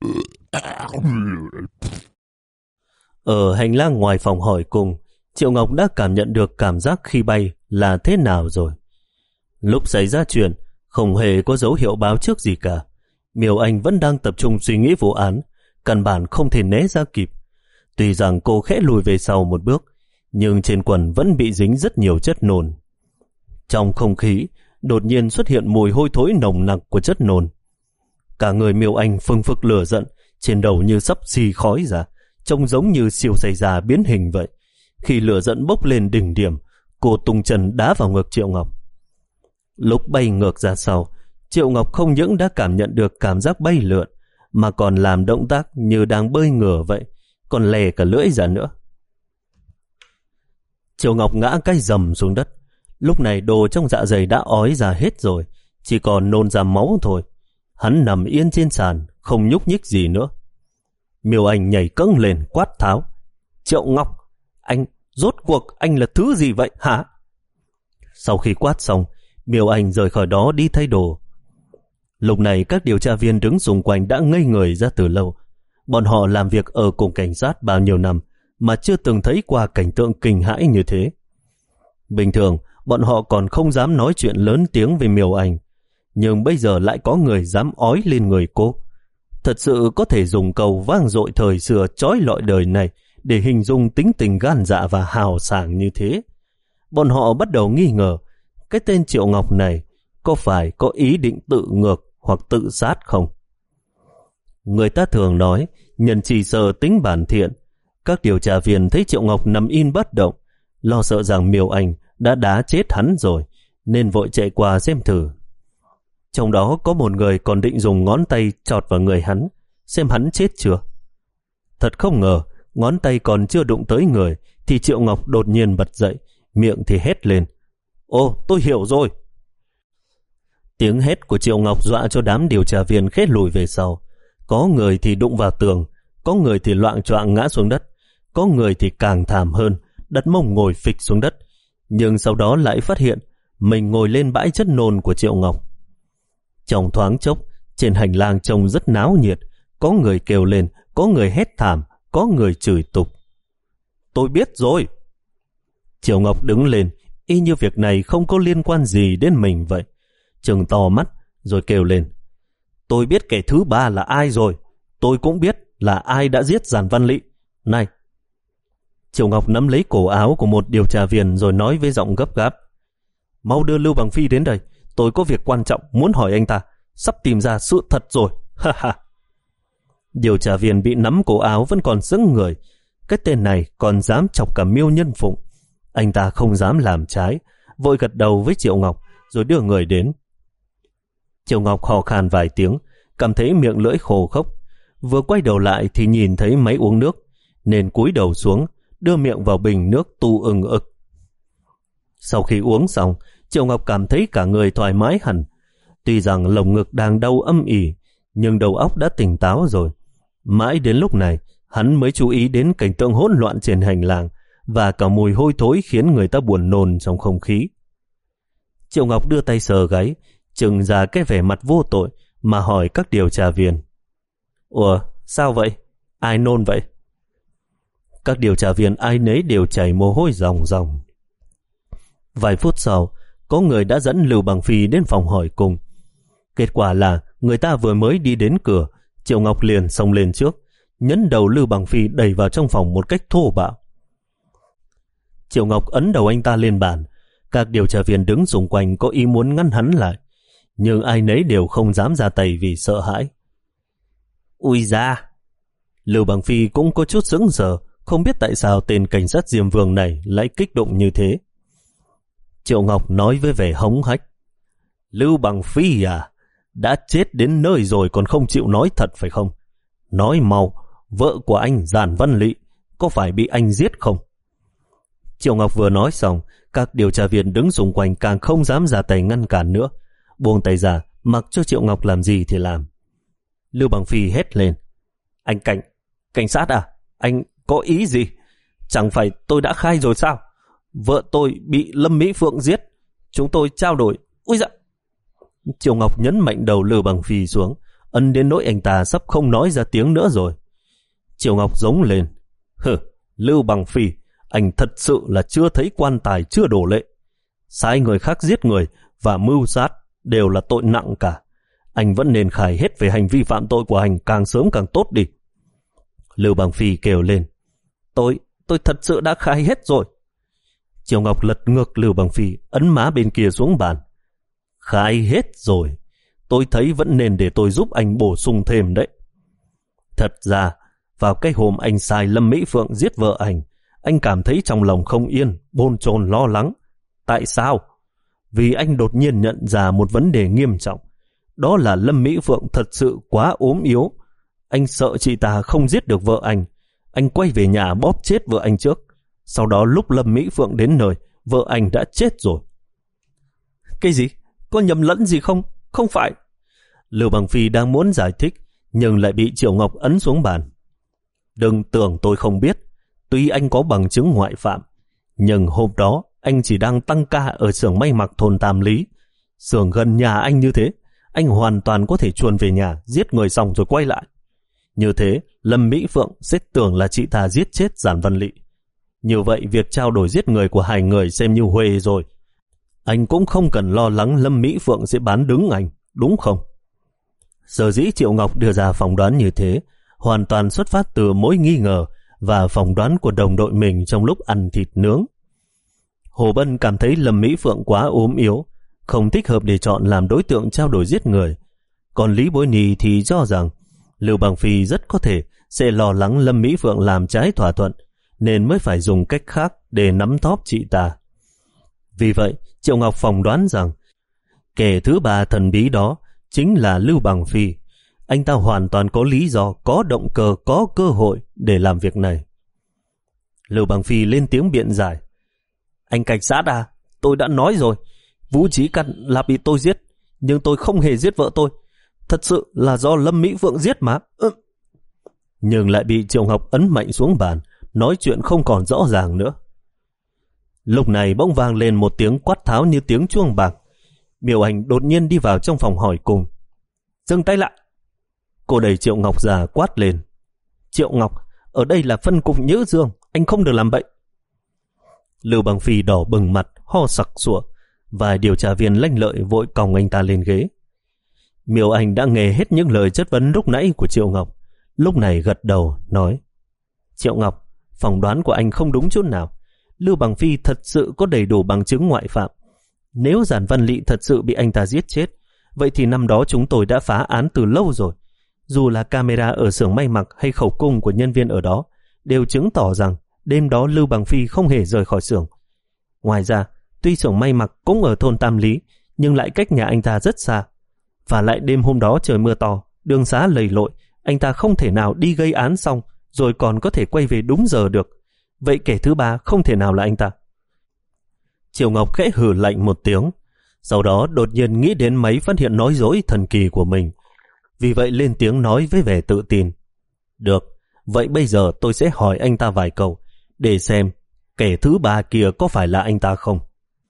Ở hành lang ngoài phòng hỏi cung, Triệu Ngọc đã cảm nhận được cảm giác khi bay là thế nào rồi. Lúc xảy ra chuyện, không hề có dấu hiệu báo trước gì cả. Miêu Anh vẫn đang tập trung suy nghĩ vụ án, căn bản không thể né ra kịp. Tuy rằng cô khẽ lùi về sau một bước, nhưng trên quần vẫn bị dính rất nhiều chất nôn. Trong không khí, đột nhiên xuất hiện mùi hôi thối nồng nặc của chất nôn. Cả người Miêu Anh phừng phực lửa giận, trên đầu như sắp xì khói ra, trông giống như siêu xảy ra biến hình vậy. Khi lửa giận bốc lên đỉnh điểm, cô tung chân đá vào ngực Triệu Ngọc. Lúc bay ngược ra sau, Triệu Ngọc không những đã cảm nhận được cảm giác bay lượn, mà còn làm động tác như đang bơi ngửa vậy, còn lè cả lưỡi ra nữa. Triệu Ngọc ngã cái rầm xuống đất. Lúc này đồ trong dạ dày đã ói ra hết rồi, chỉ còn nôn ra máu thôi. Hắn nằm yên trên sàn, không nhúc nhích gì nữa. Miêu Anh nhảy cẫng lên quát tháo. Triệu Ngọc, anh, rốt cuộc anh là thứ gì vậy hả? Sau khi quát xong, Miêu Anh rời khỏi đó đi thay đồ. Lúc này các điều tra viên đứng xung quanh đã ngây người ra từ lâu. Bọn họ làm việc ở cục cảnh sát bao nhiêu năm mà chưa từng thấy qua cảnh tượng kinh hãi như thế. Bình thường, bọn họ còn không dám nói chuyện lớn tiếng về Miêu Anh, nhưng bây giờ lại có người dám ói lên người cô. Thật sự có thể dùng câu vang dội thời xưa trói lọi đời này để hình dung tính tình gan dạ và hào sảng như thế. Bọn họ bắt đầu nghi ngờ cái tên Triệu Ngọc này có phải có ý định tự ngược hoặc tự sát không? Người ta thường nói nhân chỉ sợ tính bản thiện. Các điều tra viên thấy Triệu Ngọc nằm im bất động, lo sợ rằng Miêu Anh đã đá chết hắn rồi, nên vội chạy qua xem thử. Trong đó có một người còn định dùng ngón tay chọt vào người hắn, xem hắn chết chưa. Thật không ngờ, ngón tay còn chưa đụng tới người, thì Triệu Ngọc đột nhiên bật dậy, miệng thì hét lên. Ồ, tôi hiểu rồi. Tiếng hét của Triệu Ngọc dọa cho đám điều tra viên khét lùi về sau. Có người thì đụng vào tường, có người thì loạng choạng ngã xuống đất, có người thì càng thảm hơn, đặt mông ngồi phịch xuống đất, nhưng sau đó lại phát hiện mình ngồi lên bãi chất nôn của Triệu Ngọc. Trong thoáng chốc, trên hành lang trông rất náo nhiệt, có người kêu lên, có người hét thảm, có người chửi tục. Tôi biết rồi. Triệu Ngọc đứng lên, y như việc này không có liên quan gì đến mình vậy. Trừng to mắt, rồi kêu lên. Tôi biết kẻ thứ ba là ai rồi. Tôi cũng biết là ai đã giết Giản Văn Lị. Này! Triệu Ngọc nắm lấy cổ áo của một điều tra viên rồi nói với giọng gấp gáp. Mau đưa Lưu Bằng Phi đến đây. Tôi có việc quan trọng muốn hỏi anh ta. Sắp tìm ra sự thật rồi. Ha ha! Điều tra viên bị nắm cổ áo vẫn còn sững người. Cái tên này còn dám chọc cả Miêu Nhân Phụng. Anh ta không dám làm trái, vội gật đầu với Triệu Ngọc rồi đưa người đến. Triệu Ngọc hò khan vài tiếng, cảm thấy miệng lưỡi khô khốc. Vừa quay đầu lại thì nhìn thấy máy uống nước, nên cúi đầu xuống, đưa miệng vào bình nước tu ưng ực. Sau khi uống xong, Triệu Ngọc cảm thấy cả người thoải mái hẳn. Tuy rằng lồng ngực đang đau âm ỉ, nhưng đầu óc đã tỉnh táo rồi. Mãi đến lúc này, hắn mới chú ý đến cảnh tượng hỗn loạn trên hành lang và cả mùi hôi thối khiến người ta buồn nôn trong không khí. Triệu Ngọc đưa tay sờ gáy, trừng ra cái vẻ mặt vô tội mà hỏi các điều tra viên. Ủa, sao vậy? Ai nôn vậy? Các điều tra viên ai nấy đều chảy mồ hôi ròng ròng. Vài phút sau, có người đã dẫn Lưu Bằng Phi đến phòng hỏi cung. Kết quả là người ta vừa mới đi đến cửa, Triệu Ngọc liền xông lên trước, nhấn đầu Lưu Bằng Phi đẩy vào trong phòng một cách thô bạo. Triệu Ngọc ấn đầu anh ta lên bàn. Các điều tra viên đứng xung quanh có ý muốn ngăn hắn lại, nhưng ai nấy đều không dám ra tay vì sợ hãi. Ui da! Lưu Bằng Phi cũng có chút sững sờ, không biết tại sao tên cảnh sát Diêm Vương này lại kích động như thế. Triệu Ngọc nói với vẻ hống hách. Lưu Bằng Phi à, đã chết đến nơi rồi còn không chịu nói thật phải không? Nói mau, vợ của anh Giản Văn Lị có phải bị anh giết không? Triệu Ngọc vừa nói xong, các điều tra viên đứng xung quanh càng không dám ra tay ngăn cản nữa, buông tay ra, mặc cho Triệu Ngọc làm gì thì làm. Lưu Bằng Phi hét lên. Anh cảnh, cảnh sát à? Anh có ý gì? Chẳng phải tôi đã khai rồi sao? Vợ tôi bị Lâm Mỹ Phượng giết. Chúng tôi trao đổi. Ui dạ! Triệu Ngọc nhấn mạnh đầu Lưu Bằng Phi xuống, ân đến nỗi anh ta sắp không nói ra tiếng nữa rồi. Triệu Ngọc giống lên. Hừ, Lưu Bằng Phi, anh thật sự là chưa thấy quan tài chưa đổ lệ. Sai người khác giết người và mưu sát đều là tội nặng cả. Anh vẫn nên khai hết về hành vi phạm tội của anh càng sớm càng tốt đi. Lưu Bằng Phi kêu lên. Tôi, tôi thật sự đã khai hết rồi. Triệu Ngọc lật ngược Lưu Bằng Phi, ấn má bên kia xuống bàn. Khai hết rồi. Tôi thấy vẫn nên để tôi giúp anh bổ sung thêm đấy. Thật ra, vào cái hôm anh sai Lâm Mỹ Phượng giết vợ anh, anh cảm thấy trong lòng không yên, bồn chồn lo lắng. Tại sao? Vì anh đột nhiên nhận ra một vấn đề nghiêm trọng. Đó là Lâm Mỹ Phượng thật sự quá ốm yếu. Anh sợ chị ta không giết được vợ anh. Anh quay về nhà bóp chết vợ anh trước. Sau đó lúc Lâm Mỹ Phượng đến nơi, vợ anh đã chết rồi. Cái gì? Có nhầm lẫn gì không? Không phải. Lưu Bằng Phi đang muốn giải thích, nhưng lại bị Triệu Ngọc ấn xuống bàn. Đừng tưởng tôi không biết. Tuy anh có bằng chứng ngoại phạm, nhưng hôm đó anh chỉ đang tăng ca ở xưởng may mặc thôn Tam Lý. Xưởng gần nhà anh như thế, anh hoàn toàn có thể chuồn về nhà, giết người xong rồi quay lại. Như thế, Lâm Mỹ Phượng sẽ tưởng là chị ta giết chết Giản Văn Lị. Như vậy, việc trao đổi giết người của hai người xem như huề rồi. Anh cũng không cần lo lắng Lâm Mỹ Phượng sẽ bán đứng anh, đúng không? Sở dĩ Triệu Ngọc đưa ra phỏng đoán như thế hoàn toàn xuất phát từ mối nghi ngờ và phỏng đoán của đồng đội mình trong lúc ăn thịt nướng. Hồ Bân cảm thấy Lâm Mỹ Phượng quá ốm yếu, không thích hợp để chọn làm đối tượng trao đổi giết người. Còn Lý Bối Nhi thì cho rằng Lưu Bằng Phi rất có thể sẽ lo lắng Lâm Mỹ Phượng làm trái thỏa thuận, nên mới phải dùng cách khác để nắm thóp chị ta. Vì vậy, Triệu Ngọc phỏng đoán rằng kẻ thứ ba thần bí đó chính là Lưu Bằng Phi. Anh ta hoàn toàn có lý do, có động cơ, có cơ hội để làm việc này. Lưu Bằng Phi lên tiếng biện giải. Anh cảnh sát à, tôi đã nói rồi, Vũ Trí Căn là bị tôi giết, nhưng tôi không hề giết vợ tôi. Thật sự là do Lâm Mỹ Phượng giết mà. Ừ. Nhưng lại bị Triệu Ngọc ấn mạnh xuống bàn, nói chuyện không còn rõ ràng nữa. Lúc này bỗng vang lên một tiếng quát tháo như tiếng chuông bạc. Miêu Anh đột nhiên đi vào trong phòng hỏi cùng. Dừng tay lại. Cô đẩy Triệu Ngọc ra quát lên. Triệu Ngọc, ở đây là phân cục Nhữ Dương, anh không được làm bậy. Lưu Bằng Phi đỏ bừng mặt, ho sặc sụa. Vài điều tra viên lanh lợi vội còng anh ta lên ghế. Miêu Anh đã nghe hết những lời chất vấn lúc nãy của Triệu Ngọc. Lúc này gật đầu, nói. Triệu Ngọc, phỏng đoán của anh không đúng chút nào. Lưu Bằng Phi thật sự có đầy đủ bằng chứng ngoại phạm. Nếu Giản Văn Lị thật sự bị anh ta giết chết, vậy thì năm đó chúng tôi đã phá án từ lâu rồi. Dù là camera ở xưởng may mặc hay khẩu cung của nhân viên ở đó, đều chứng tỏ rằng đêm đó Lưu Bằng Phi không hề rời khỏi xưởng. Ngoài ra, tuy xưởng may mặc cũng ở thôn Tam Lý, nhưng lại cách nhà anh ta rất xa. Và lại đêm hôm đó trời mưa to, đường xá lầy lội, anh ta không thể nào đi gây án xong rồi còn có thể quay về đúng giờ được. Vậy kẻ thứ ba không thể nào là anh ta. Triệu Ngọc khẽ hừ lạnh một tiếng, sau đó đột nhiên nghĩ đến mấy phát hiện nói dối thần kỳ của mình. Vì vậy lên tiếng nói với vẻ tự tin. Được, vậy bây giờ tôi sẽ hỏi anh ta vài câu, để xem kẻ thứ ba kia có phải là anh ta không.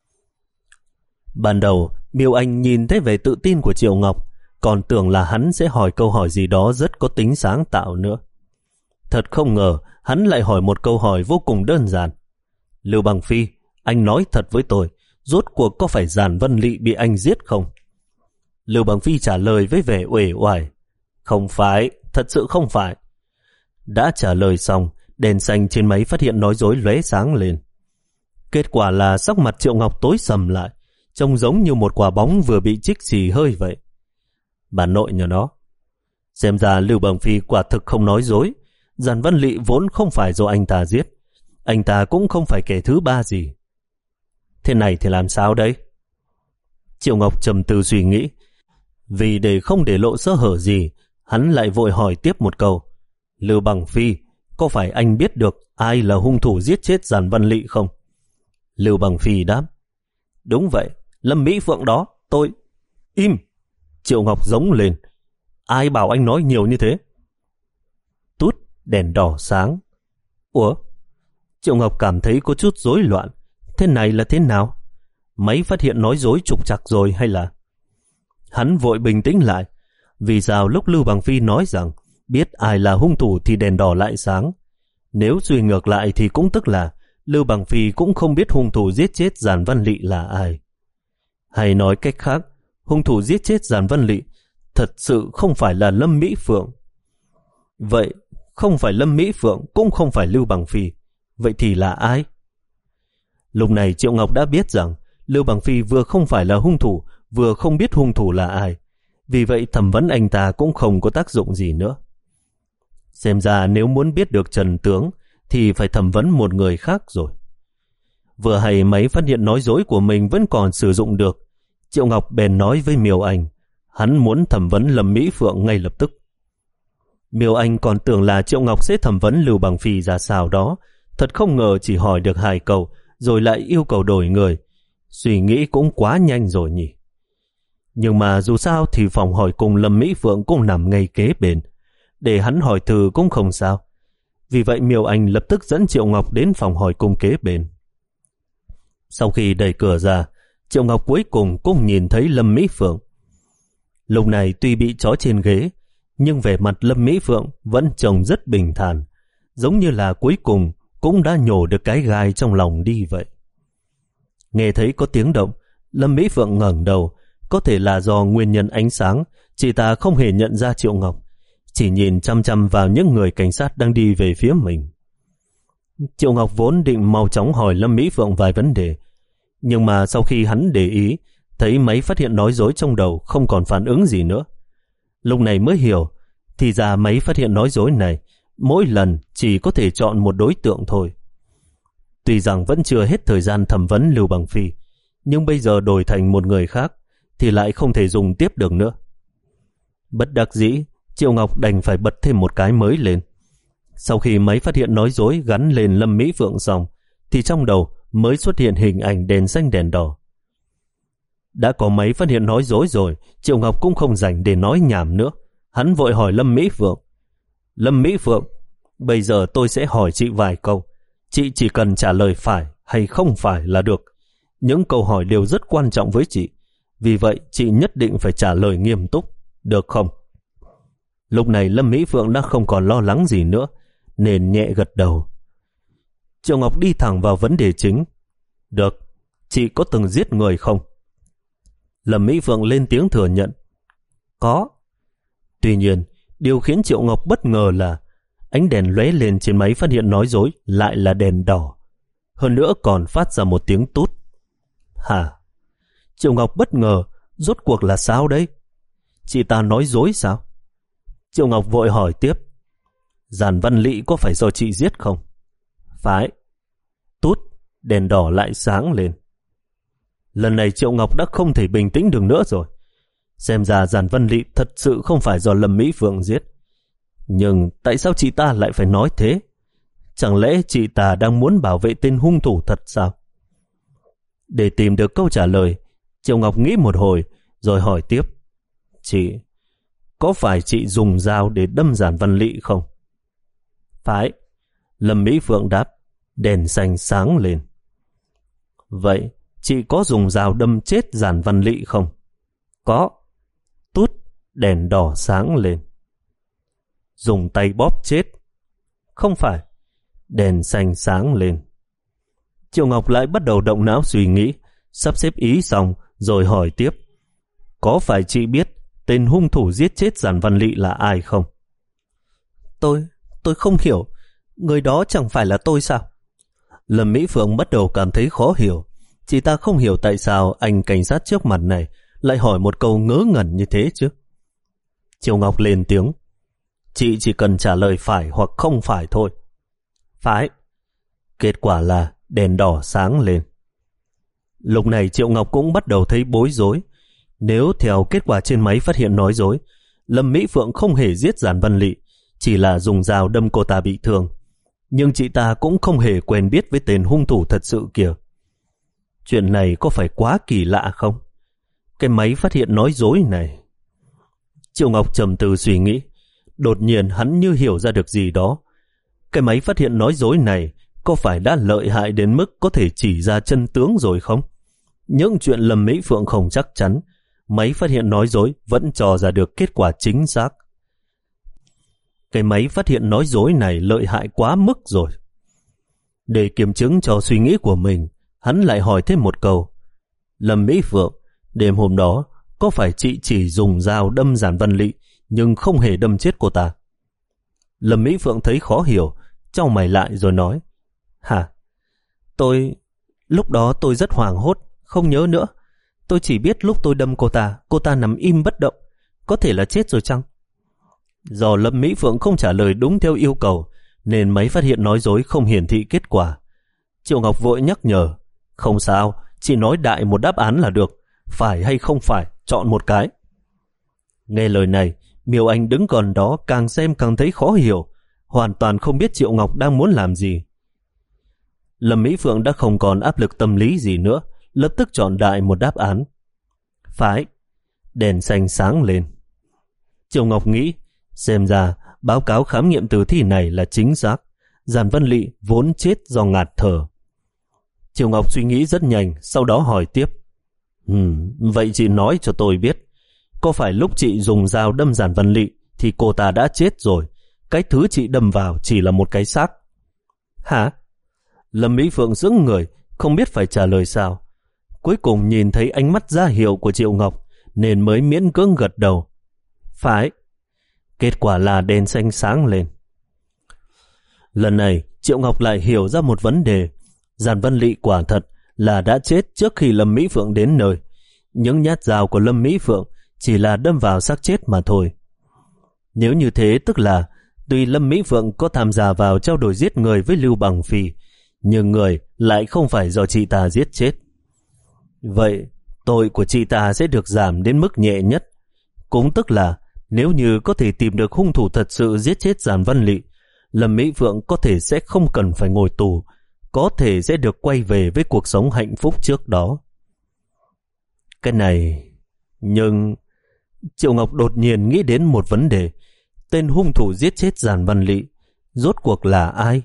Ban đầu, Miêu Anh nhìn thấy vẻ tự tin của Triệu Ngọc, còn tưởng là hắn sẽ hỏi câu hỏi gì đó rất có tính sáng tạo nữa. Thật không ngờ, hắn lại hỏi một câu hỏi vô cùng đơn giản. Lưu Bằng Phi, anh nói thật với tôi, rốt cuộc có phải Giản Văn Lị bị anh giết không? Lưu Bằng Phi trả lời với vẻ uể oải. Không phải, thật sự không phải. Đã trả lời xong, đèn xanh trên máy phát hiện nói dối lóe sáng lên. Kết quả là sắc mặt Triệu Ngọc tối sầm lại, trông giống như một quả bóng vừa bị trích xì hơi vậy. Bà nội nhà nó. Xem ra Lưu Bằng Phi quả thực không nói dối. Giản Văn Lị vốn không phải do anh ta giết. Anh ta cũng không phải kẻ thứ ba gì. Thế này thì làm sao đấy? Triệu Ngọc trầm tư suy nghĩ. Vì để không để lộ sơ hở gì, hắn lại vội hỏi tiếp một câu. Lưu Bằng Phi, có phải anh biết được ai là hung thủ giết chết Giản Văn Lị không? Lưu Bằng Phi đáp. Đúng vậy, Lâm Mỹ Phượng đó, tôi... Im! Triệu Ngọc giống lên. Ai bảo anh nói nhiều như thế? Tút, đèn đỏ sáng. Ủa? Triệu Ngọc cảm thấy có chút rối loạn. Thế này là thế nào? Máy phát hiện nói dối trục trặc rồi hay là... Hắn vội bình tĩnh lại. Vì sao lúc Lưu Bằng Phi nói rằng biết ai là hung thủ thì đèn đỏ lại sáng? Nếu suy ngược lại thì cũng tức là Lưu Bằng Phi cũng không biết hung thủ giết chết Giản Văn Lị là ai. Hay nói cách khác, hung thủ giết chết Giản Văn Lị thật sự không phải là Lâm Mỹ Phượng. Vậy không phải Lâm Mỹ Phượng cũng không phải Lưu Bằng Phi. Vậy thì là ai? Lúc này Triệu Ngọc đã biết rằng Lưu Bằng Phi vừa không phải là hung thủ, vừa không biết hung thủ là ai. Vì vậy thẩm vấn anh ta cũng không có tác dụng gì nữa. Xem ra nếu muốn biết được trần tướng thì phải thẩm vấn một người khác rồi. Vừa hay máy phát hiện nói dối của mình vẫn còn sử dụng được, Triệu Ngọc bèn nói với Miêu Anh. Hắn muốn thẩm vấn Lâm Mỹ Phượng ngay lập tức. Miêu Anh còn tưởng là Triệu Ngọc sẽ thẩm vấn Lưu Bằng Phi ra sao đó. Thật không ngờ chỉ hỏi được hai câu rồi lại yêu cầu đổi người. Suy nghĩ cũng quá nhanh rồi nhỉ. Nhưng mà dù sao thì phòng hỏi cùng Lâm Mỹ Phượng cũng nằm ngay kế bên. Để hắn hỏi thử cũng không sao. Vì vậy Miêu Anh lập tức dẫn Triệu Ngọc đến phòng hỏi cung kế bên. Sau khi đẩy cửa ra, Triệu Ngọc cuối cùng cũng nhìn thấy Lâm Mỹ Phượng. Lúc này tuy bị trói trên ghế, nhưng vẻ mặt Lâm Mỹ Phượng vẫn trông rất bình thản, giống như là cuối cùng cũng đã nhổ được cái gai trong lòng đi vậy. Nghe thấy có tiếng động, Lâm Mỹ Phượng ngẩng đầu, có thể là do nguyên nhân ánh sáng, chị ta không hề nhận ra Triệu Ngọc, chỉ nhìn chăm chăm vào những người cảnh sát đang đi về phía mình. Triệu Ngọc vốn định mau chóng hỏi Lâm Mỹ Phượng vài vấn đề, nhưng mà sau khi hắn để ý, thấy máy phát hiện nói dối trong đầu không còn phản ứng gì nữa. Lúc này mới hiểu, thì ra máy phát hiện nói dối này mỗi lần chỉ có thể chọn một đối tượng thôi. Tuy rằng vẫn chưa hết thời gian thẩm vấn Lưu Bằng Phi, nhưng bây giờ đổi thành một người khác thì lại không thể dùng tiếp được nữa. Bất đắc dĩ, Triệu Ngọc đành phải bật thêm một cái mới lên. Sau khi máy phát hiện nói dối gắn lên Lâm Mỹ Phượng xong, thì trong đầu mới xuất hiện hình ảnh đèn xanh đèn đỏ. Đã có máy phát hiện nói dối rồi, Triệu Ngọc cũng không rảnh để nói nhảm nữa. Hắn vội hỏi Lâm Mỹ Phượng: Lâm Mỹ Phượng, bây giờ tôi sẽ hỏi chị vài câu. Chị chỉ cần trả lời phải hay không phải là được. Những câu hỏi đều rất quan trọng với chị, vì vậy chị nhất định phải trả lời nghiêm túc, được không? Lúc này Lâm Mỹ Phượng đã không còn lo lắng gì nữa, nên nhẹ gật đầu. Triệu Ngọc đi thẳng vào vấn đề chính. Được, chị có từng giết người không? Lâm Mỹ Phượng lên tiếng thừa nhận. Có. Tuy nhiên, điều khiến Triệu Ngọc bất ngờ là ánh đèn lóe lên trên máy phát hiện nói dối lại là đèn đỏ. Hơn nữa còn phát ra một tiếng tút. Hả? Triệu Ngọc bất ngờ, rốt cuộc là sao đấy? Chị ta nói dối sao? Triệu Ngọc vội hỏi tiếp. Giản Văn Lị có phải do chị giết không? Phải. Tút, đèn đỏ lại sáng lên. Lần này Triệu Ngọc đã không thể bình tĩnh được nữa rồi. Xem ra Giản Văn Lị thật sự không phải do Lâm Mỹ Phượng giết. Nhưng tại sao chị ta lại phải nói thế? Chẳng lẽ chị ta đang muốn bảo vệ tên hung thủ thật sao? Để tìm được câu trả lời, Triệu Ngọc nghĩ một hồi rồi hỏi tiếp. Chị, có phải chị dùng dao để đâm Giản Văn Lị không? Phải. Lâm Mỹ Phượng đáp. Đèn xanh sáng lên. Vậy chị có dùng dao đâm chết Giản Văn Lị không? Có. Tút, đèn đỏ sáng lên. Dùng tay bóp chết? Không phải. Đèn xanh sáng lên. Triệu Ngọc lại bắt đầu động não suy nghĩ, sắp xếp ý xong rồi hỏi tiếp. Có phải chị biết tên hung thủ giết chết Giản Văn Lị là ai không? Tôi, tôi không hiểu. Người đó chẳng phải là tôi sao? Lâm Mỹ Phượng bắt đầu cảm thấy khó hiểu. Chị ta không hiểu tại sao anh cảnh sát trước mặt này lại hỏi một câu ngớ ngẩn như thế chứ. Triệu Ngọc lên tiếng. Chị chỉ cần trả lời phải hoặc không phải thôi. Phải. Kết quả là đèn đỏ sáng lên. Lúc này Triệu Ngọc cũng bắt đầu thấy bối rối. Nếu theo kết quả trên máy phát hiện nói dối, Lâm Mỹ Phượng không hề giết Giản Văn Lị, chỉ là dùng dao đâm cô ta bị thương. Nhưng chị ta cũng không hề quen biết với tên hung thủ thật sự kìa. Chuyện này có phải quá kỳ lạ không? Cái máy phát hiện nói dối này. Triệu Ngọc trầm tư suy nghĩ. Đột nhiên hắn như hiểu ra được gì đó. Cái máy phát hiện nói dối này có phải đã lợi hại đến mức có thể chỉ ra chân tướng rồi không? Những chuyện Lâm Mỹ Phượng không chắc chắn, máy phát hiện nói dối vẫn cho ra được kết quả chính xác. Cái máy phát hiện nói dối này lợi hại quá mức rồi. Để kiểm chứng cho suy nghĩ của mình, hắn lại hỏi thêm một câu. Lâm Mỹ Phượng, đêm hôm đó có phải chị chỉ dùng dao đâm Giản Văn Lị nhưng không hề đâm chết cô ta? Lâm Mỹ Phượng thấy khó hiểu, chau mày lại rồi nói. Hả? Tôi... Lúc đó tôi rất hoảng hốt, không nhớ nữa. Tôi chỉ biết lúc tôi đâm cô ta, cô ta nằm im bất động. Có thể là chết rồi chăng? Do Lâm Mỹ Phượng không trả lời đúng theo yêu cầu, nên máy phát hiện nói dối không hiển thị kết quả. Triệu Ngọc vội nhắc nhở. Không sao, chỉ nói đại một đáp án là được. Phải hay không phải, chọn một cái. Nghe lời này, Miêu Anh đứng gần đó càng xem càng thấy khó hiểu, hoàn toàn không biết Triệu Ngọc đang muốn làm gì. Lâm Mỹ Phượng đã không còn áp lực tâm lý gì nữa, lập tức chọn đại một đáp án. Phải. Đèn xanh sáng lên. Triệu Ngọc nghĩ, xem ra báo cáo khám nghiệm tử thi này là chính xác. Giản Văn Lị vốn chết do ngạt thở. Triệu Ngọc suy nghĩ rất nhanh, sau đó hỏi tiếp. Hmm, vậy chị nói cho tôi biết, có phải lúc chị dùng dao đâm Giản Văn Lị thì cô ta đã chết rồi, cái thứ chị đâm vào chỉ là một cái xác? Hả? Lâm Mỹ Phượng sững người, không biết phải trả lời sao. Cuối cùng nhìn thấy ánh mắt ra hiệu của Triệu Ngọc, nên mới miễn cưỡng gật đầu. Phải. Kết quả là đèn xanh sáng lên. Lần này Triệu Ngọc lại hiểu ra một vấn đề. Giản Văn Lị quả thật là đã chết trước khi Lâm Mỹ Phượng đến nơi. Những nhát dao của Lâm Mỹ Phượng chỉ là đâm vào xác chết mà thôi. Nếu như thế tức là tuy Lâm Mỹ Phượng có tham gia vào trao đổi giết người với Lưu Bằng Phi, nhưng người lại không phải do chị ta giết chết. Vậy tội của chị ta sẽ được giảm đến mức nhẹ nhất. Cũng tức là nếu như có thể tìm được hung thủ thật sự giết chết Giản Văn Lị, Lâm Mỹ Phượng có thể sẽ không cần phải ngồi tù, có thể sẽ được quay về với cuộc sống hạnh phúc trước đó. Cái này... Nhưng... Triệu Ngọc đột nhiên nghĩ đến một vấn đề. Tên hung thủ giết chết Giản Văn Lị rốt cuộc là ai?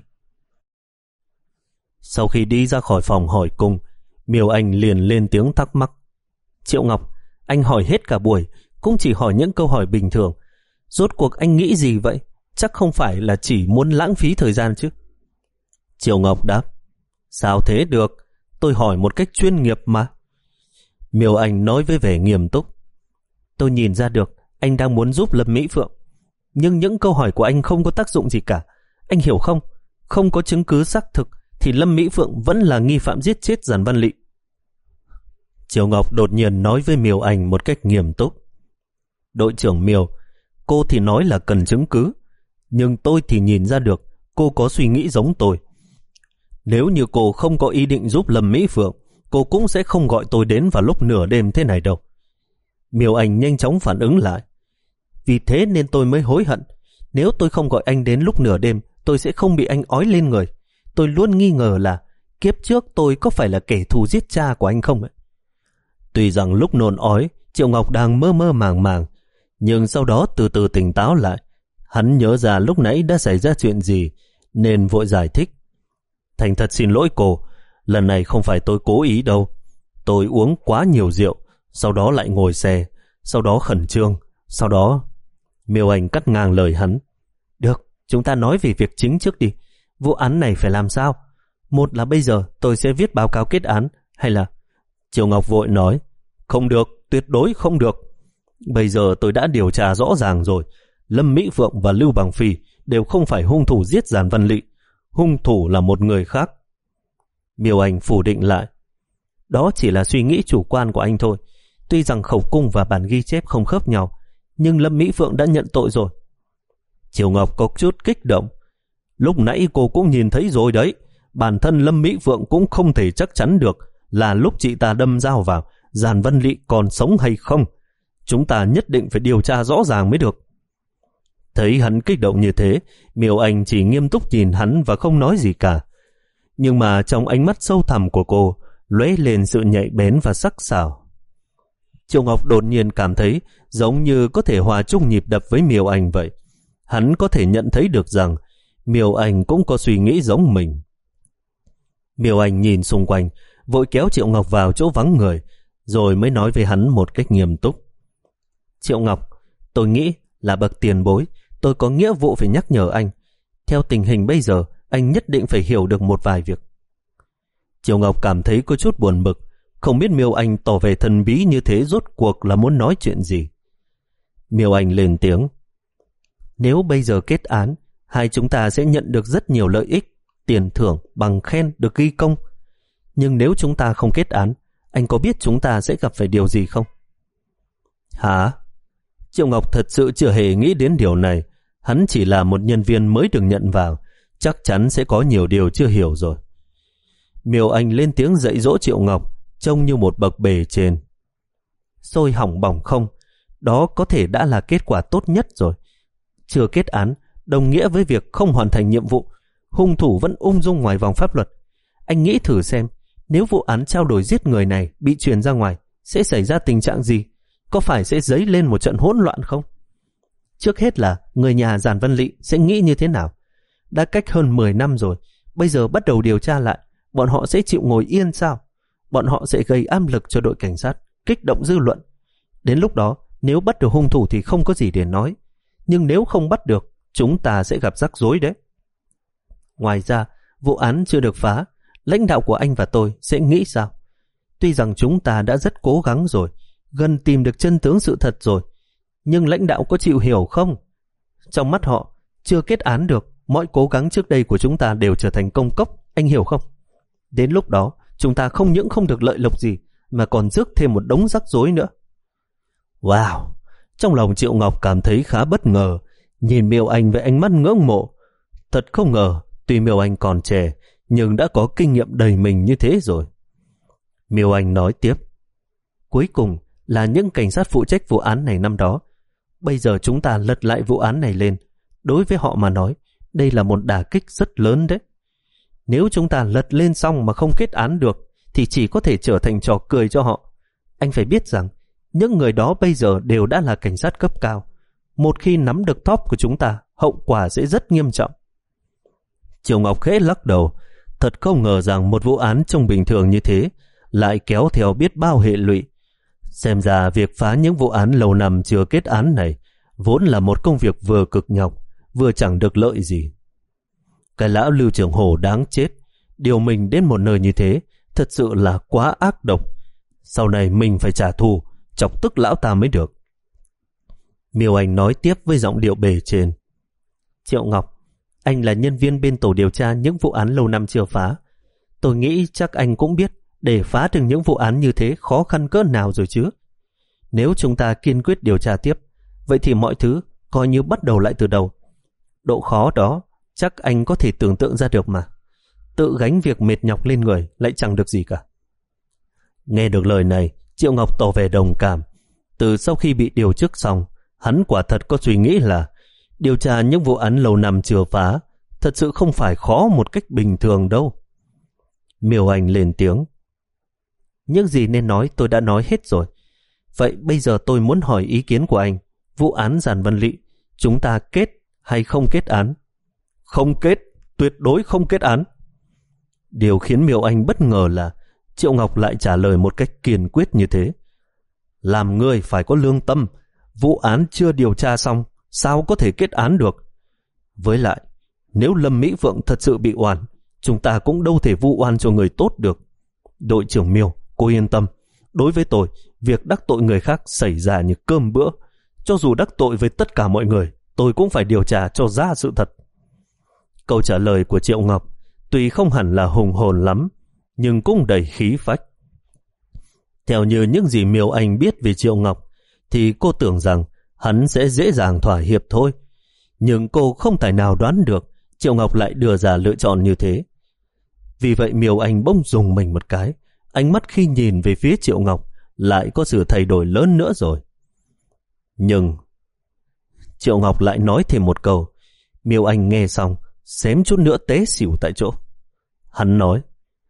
Sau khi đi ra khỏi phòng hỏi cung, Miêu Anh liền lên tiếng thắc mắc. Triệu Ngọc, anh hỏi hết cả buổi, cũng chỉ hỏi những câu hỏi bình thường. Rốt cuộc anh nghĩ gì vậy? Chắc không phải là chỉ muốn lãng phí thời gian chứ? Triệu Ngọc đáp. Sao thế được? Tôi hỏi một cách chuyên nghiệp mà. Miêu Anh nói với vẻ nghiêm túc. Tôi nhìn ra được anh đang muốn giúp Lâm Mỹ Phượng, nhưng những câu hỏi của anh không có tác dụng gì cả. Anh hiểu không? Không có chứng cứ xác thực thì Lâm Mỹ Phượng vẫn là nghi phạm giết chết Giản Văn Lị. Triệu Ngọc đột nhiên nói với Miêu Anh một cách nghiêm túc. Đội trưởng Miêu, cô thì nói là cần chứng cứ, nhưng tôi thì nhìn ra được cô có suy nghĩ giống tôi. Nếu như cô không có ý định giúp Lâm Mỹ Phượng, cô cũng sẽ không gọi tôi đến vào lúc nửa đêm thế này đâu. Miêu Anh nhanh chóng phản ứng lại. Vì thế nên tôi mới hối hận. Nếu tôi không gọi anh đến lúc nửa đêm, tôi sẽ không bị anh ói lên người. Tôi luôn nghi ngờ là kiếp trước tôi có phải là kẻ thù giết cha của anh không ấy. Tuy rằng lúc nôn ói, Triệu Ngọc đang mơ mơ màng màng, nhưng sau đó từ từ tỉnh táo lại. Hắn nhớ ra lúc nãy đã xảy ra chuyện gì, nên vội giải thích. Thành thật xin lỗi cô, lần này không phải tôi cố ý đâu. Tôi uống quá nhiều rượu, sau đó lại ngồi xe, sau đó khẩn trương, sau đó... Miêu Anh cắt ngang lời hắn. Được, chúng ta nói về việc chính trước đi. Vụ án này phải làm sao? Một là bây giờ tôi sẽ viết báo cáo kết án, hay là... Triệu Ngọc vội nói. Không được, tuyệt đối không được. Bây giờ tôi đã điều tra rõ ràng rồi. Lâm Mỹ Phượng và Lưu Bằng Phi đều không phải hung thủ giết Giản Văn Lị. Hung thủ là một người khác. Miêu Anh phủ định lại. Đó chỉ là suy nghĩ chủ quan của anh thôi. Tuy rằng khẩu cung và bản ghi chép không khớp nhau, nhưng Lâm Mỹ Phượng đã nhận tội rồi. Triệu Ngọc có chút kích động. Lúc nãy cô cũng nhìn thấy rồi đấy. Bản thân Lâm Mỹ Phượng cũng không thể chắc chắn được là lúc chị ta đâm dao vào, Giản Văn Lị còn sống hay không. Chúng ta nhất định phải điều tra rõ ràng mới được. Thấy hắn kích động như thế, Miêu Anh chỉ nghiêm túc nhìn hắn và không nói gì cả. Nhưng mà trong ánh mắt sâu thẳm của cô lóe lên sự nhạy bén và sắc sảo. Triệu Ngọc đột nhiên cảm thấy giống như có thể hòa chung nhịp đập với Miêu Anh vậy. Hắn có thể nhận thấy được rằng Miêu Anh cũng có suy nghĩ giống mình. Miêu Anh nhìn xung quanh, vội kéo Triệu Ngọc vào chỗ vắng người, rồi mới nói với hắn một cách nghiêm túc. Triệu Ngọc, tôi nghĩ là bậc tiền bối, tôi có nghĩa vụ phải nhắc nhở anh. Theo tình hình bây giờ, anh nhất định phải hiểu được một vài việc. Triệu Ngọc cảm thấy có chút buồn bực, không biết Miêu Anh tỏ vẻ thần bí như thế rốt cuộc là muốn nói chuyện gì. Miêu Anh lên tiếng. Nếu bây giờ kết án, hai chúng ta sẽ nhận được rất nhiều lợi ích, tiền thưởng, bằng khen, được ghi công. Nhưng nếu chúng ta không kết án, anh có biết chúng ta sẽ gặp phải điều gì không? Hả? Triệu Ngọc thật sự chưa hề nghĩ đến điều này. Hắn chỉ là một nhân viên mới được nhận vào, chắc chắn sẽ có nhiều điều chưa hiểu rồi. Miêu Anh lên tiếng dạy dỗ Triệu Ngọc, trông như một bậc bề trên. Sôi hỏng bỏng không, đó có thể đã là kết quả tốt nhất rồi. Chưa kết án đồng nghĩa với việc không hoàn thành nhiệm vụ, hung thủ vẫn ung dung ngoài vòng pháp luật. Anh nghĩ thử xem, nếu vụ án trao đổi giết người này bị truyền ra ngoài, sẽ xảy ra tình trạng gì? Có phải sẽ dấy lên một trận hỗn loạn không? Trước hết là người nhà Giản Văn Lị sẽ nghĩ như thế nào? Đã cách hơn mười năm rồi, bây giờ bắt đầu điều tra lại, bọn họ sẽ chịu ngồi yên sao? Bọn họ sẽ gây áp lực cho đội cảnh sát, kích động dư luận. Đến lúc đó, nếu bắt được hung thủ thì không có gì để nói. Nhưng nếu không bắt được, chúng ta sẽ gặp rắc rối đấy. Ngoài ra, vụ án chưa được phá, lãnh đạo của anh và tôi sẽ nghĩ sao? Tuy rằng chúng ta đã rất cố gắng rồi, gần tìm được chân tướng sự thật rồi. Nhưng lãnh đạo có chịu hiểu không? Trong mắt họ, chưa kết án được, mọi cố gắng trước đây của chúng ta đều trở thành công cốc, anh hiểu không? Đến lúc đó, chúng ta không những không được lợi lộc gì, mà còn rước thêm một đống rắc rối nữa. Wow! Trong lòng Triệu Ngọc cảm thấy khá bất ngờ, nhìn Miêu Anh với ánh mắt ngưỡng mộ. Thật không ngờ, tuy Miêu Anh còn trẻ, nhưng đã có kinh nghiệm đầy mình như thế rồi. Miêu Anh nói tiếp, cuối cùng là những cảnh sát phụ trách vụ án này năm đó. Bây giờ chúng ta lật lại vụ án này lên. Đối với họ mà nói, đây là một đả kích rất lớn đấy. Nếu chúng ta lật lên xong mà không kết án được, thì chỉ có thể trở thành trò cười cho họ. Anh phải biết rằng, những người đó bây giờ đều đã là cảnh sát cấp cao. Một khi nắm được top của chúng ta, hậu quả sẽ rất nghiêm trọng. Triệu Ngọc khẽ lắc đầu. Thật không ngờ rằng một vụ án trông bình thường như thế lại kéo theo biết bao hệ lụy. Xem ra việc phá những vụ án lâu năm chưa kết án này vốn là một công việc vừa cực nhọc, vừa chẳng được lợi gì. Cái lão Lưu Trường Hổ đáng chết, điều mình đến một nơi như thế thật sự là quá ác độc. Sau này mình phải trả thù, chọc tức lão ta mới được. Miêu Anh nói tiếp với giọng điệu bề trên. Triệu Ngọc, anh là nhân viên bên tổ điều tra những vụ án lâu năm chưa phá. Tôi nghĩ chắc anh cũng biết để phá được những vụ án như thế khó khăn cỡ nào rồi chứ. Nếu chúng ta kiên quyết điều tra tiếp, vậy thì mọi thứ coi như bắt đầu lại từ đầu. Độ khó đó chắc anh có thể tưởng tượng ra được mà. Tự gánh việc mệt nhọc lên người lại chẳng được gì cả. Nghe được lời này, Triệu Ngọc tỏ vẻ đồng cảm. Từ sau khi bị điều chức xong, hắn quả thật có suy nghĩ là điều tra những vụ án lâu năm chưa phá thật sự không phải khó một cách bình thường đâu. Miêu Anh lên tiếng. Những gì nên nói tôi đã nói hết rồi. Vậy bây giờ tôi muốn hỏi ý kiến của anh. Vụ án Giản Văn Lị, chúng ta kết hay không kết án? Không kết, tuyệt đối không kết án. Điều khiến Miêu Anh bất ngờ là Triệu Ngọc lại trả lời một cách kiên quyết như thế. Làm người phải có lương tâm, vụ án chưa điều tra xong, sao có thể kết án được? Với lại, nếu Lâm Mỹ Phượng thật sự bị oan, chúng ta cũng đâu thể vu oan cho người tốt được. Đội trưởng Miêu, cô yên tâm. Đối với tôi, việc đắc tội người khác xảy ra như cơm bữa. Cho dù đắc tội với tất cả mọi người, tôi cũng phải điều tra cho ra sự thật. Câu trả lời của Triệu Ngọc tuy không hẳn là hùng hồn lắm, nhưng cũng đầy khí phách. Theo như những gì Miêu Anh biết về Triệu Ngọc, thì cô tưởng rằng hắn sẽ dễ dàng thỏa hiệp thôi. Nhưng cô không thể nào đoán được Triệu Ngọc lại đưa ra lựa chọn như thế. Vì vậy Miêu Anh bỗng rùng mình một cái. Ánh mắt khi nhìn về phía Triệu Ngọc lại có sự thay đổi lớn nữa rồi. Nhưng Triệu Ngọc lại nói thêm một câu. Miêu Anh nghe xong xém chút nữa té xỉu tại chỗ. Hắn nói,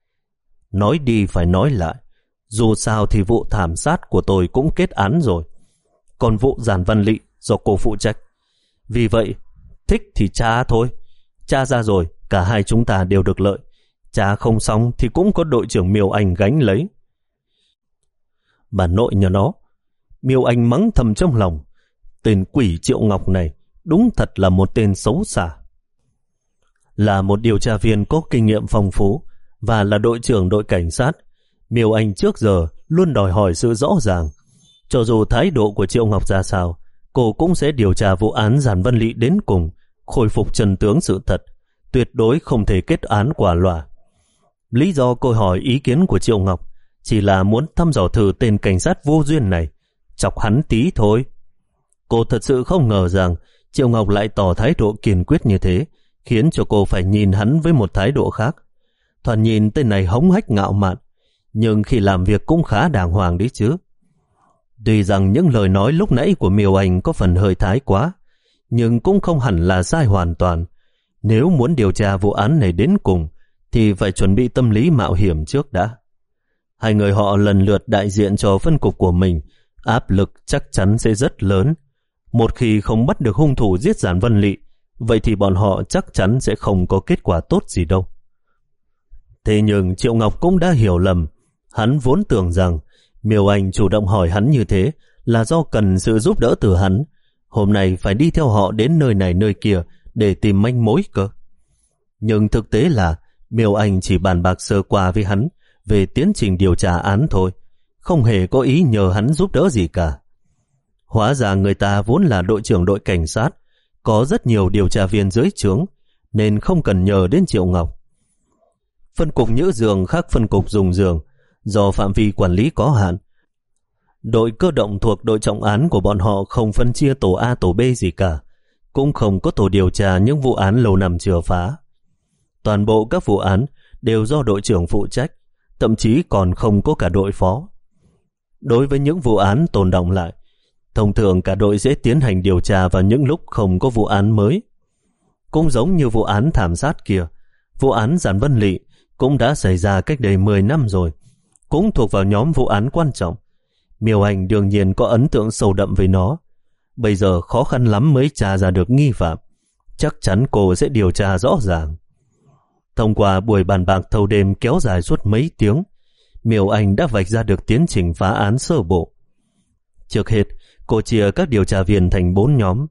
nói đi phải nói lại, dù sao thì vụ thảm sát của tôi cũng kết án rồi, còn vụ Giản Văn Lị do cô phụ trách. Vì vậy thích thì tra thôi, tra ra rồi cả hai chúng ta đều được lợi. Tra không xong thì cũng có đội trưởng Miêu Anh gánh lấy. Bà nội nhà nó, Miêu Anh mắng thầm trong lòng. Tên quỷ Triệu Ngọc này đúng thật là một tên xấu xa. Là một điều tra viên có kinh nghiệm phong phú và là đội trưởng đội cảnh sát, Miêu Anh trước giờ luôn đòi hỏi sự rõ ràng. Cho dù thái độ của Triệu Ngọc ra sao, cô cũng sẽ điều tra vụ án Giản Văn Lị đến cùng, khôi phục chân tướng sự thật, tuyệt đối không thể kết án quả lòa. Lý do cô hỏi ý kiến của Triệu Ngọc chỉ là muốn thăm dò thử tên cảnh sát vô duyên này, chọc hắn tí thôi. Cô thật sự không ngờ rằng Triệu Ngọc lại tỏ thái độ kiên quyết như thế, khiến cho cô phải nhìn hắn với một thái độ khác. Thoạt nhìn tên này hống hách ngạo mạn, nhưng khi làm việc cũng khá đàng hoàng đấy chứ. Tuy rằng những lời nói lúc nãy của Miêu Anh có phần hơi thái quá, nhưng cũng không hẳn là sai hoàn toàn. Nếu muốn điều tra vụ án này đến cùng, thì phải chuẩn bị tâm lý mạo hiểm trước đã. Hai người họ lần lượt đại diện cho phân cục của mình, áp lực chắc chắn sẽ rất lớn. Một khi không bắt được hung thủ giết Giản Văn Lị, vậy thì bọn họ chắc chắn sẽ không có kết quả tốt gì đâu. Thế nhưng Triệu Ngọc cũng đã hiểu lầm. Hắn vốn tưởng rằng Miêu Anh chủ động hỏi hắn như thế là do cần sự giúp đỡ từ hắn. Hôm nay phải đi theo họ đến nơi này nơi kia để tìm manh mối cơ. Nhưng thực tế là Miêu Anh chỉ bàn bạc sơ qua với hắn về tiến trình điều tra án thôi, không hề có ý nhờ hắn giúp đỡ gì cả. Hóa ra người ta vốn là đội trưởng đội cảnh sát, có rất nhiều điều tra viên dưới trướng, nên không cần nhờ đến Triệu Ngọc. Phân cục Nhữ Dương khác phân cục Dùng Dương, do phạm vi quản lý có hạn. Đội cơ động thuộc đội trọng án của bọn họ không phân chia tổ A tổ B gì cả, cũng không có tổ điều tra những vụ án lâu năm chưa phá. Toàn bộ các vụ án đều do đội trưởng phụ trách, thậm chí còn không có cả đội phó. Đối với những vụ án tồn đọng lại, thông thường cả đội sẽ tiến hành điều tra vào những lúc không có vụ án mới. Cũng giống như vụ án thảm sát kia, vụ án Giản Vân Lị cũng đã xảy ra cách đây mười năm rồi, cũng thuộc vào nhóm vụ án quan trọng. Miêu Anh đương nhiên có ấn tượng sâu đậm với nó. Bây giờ khó khăn lắm mới tra ra được nghi phạm, chắc chắn cô sẽ điều tra rõ ràng. Thông qua buổi bàn bạc thâu đêm kéo dài suốt mấy tiếng, Miêu Anh đã vạch ra được tiến trình phá án sơ bộ. Trước hết, cô chia các điều tra viên thành bốn nhóm.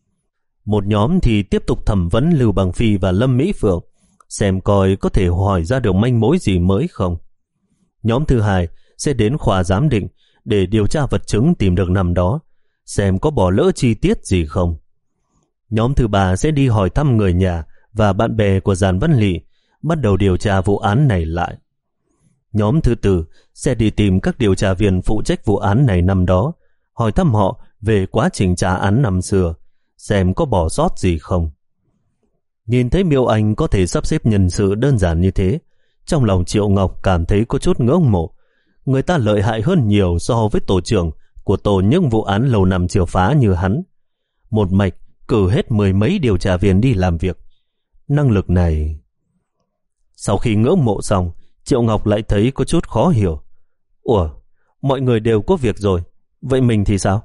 Một nhóm thì tiếp tục thẩm vấn Lưu Bằng Phi và Lâm Mỹ Phượng, xem coi có thể hỏi ra được manh mối gì mới không. Nhóm thứ hai sẽ đến khoa giám định để điều tra vật chứng tìm được năm đó, xem có bỏ lỡ chi tiết gì không. Nhóm thứ ba sẽ đi hỏi thăm người nhà và bạn bè của Giản Vân Lị, bắt đầu điều tra vụ án này lại. Nhóm thứ tư sẽ đi tìm các điều tra viên phụ trách vụ án này năm đó, hỏi thăm họ về quá trình trả án năm xưa, xem có bỏ sót gì không. Nhìn thấy Miêu Anh có thể sắp xếp nhân sự đơn giản như thế, trong lòng Triệu Ngọc cảm thấy có chút ngưỡng mộ. Người ta lợi hại hơn nhiều so với tổ trưởng của tổ những vụ án lâu năm chưa phá như hắn. Một mạch cử hết mười mấy điều tra viên đi làm việc. Năng lực này... Sau khi ngưỡng mộ xong, Triệu Ngọc lại thấy có chút khó hiểu. Ủa, mọi người đều có việc rồi, vậy mình thì sao?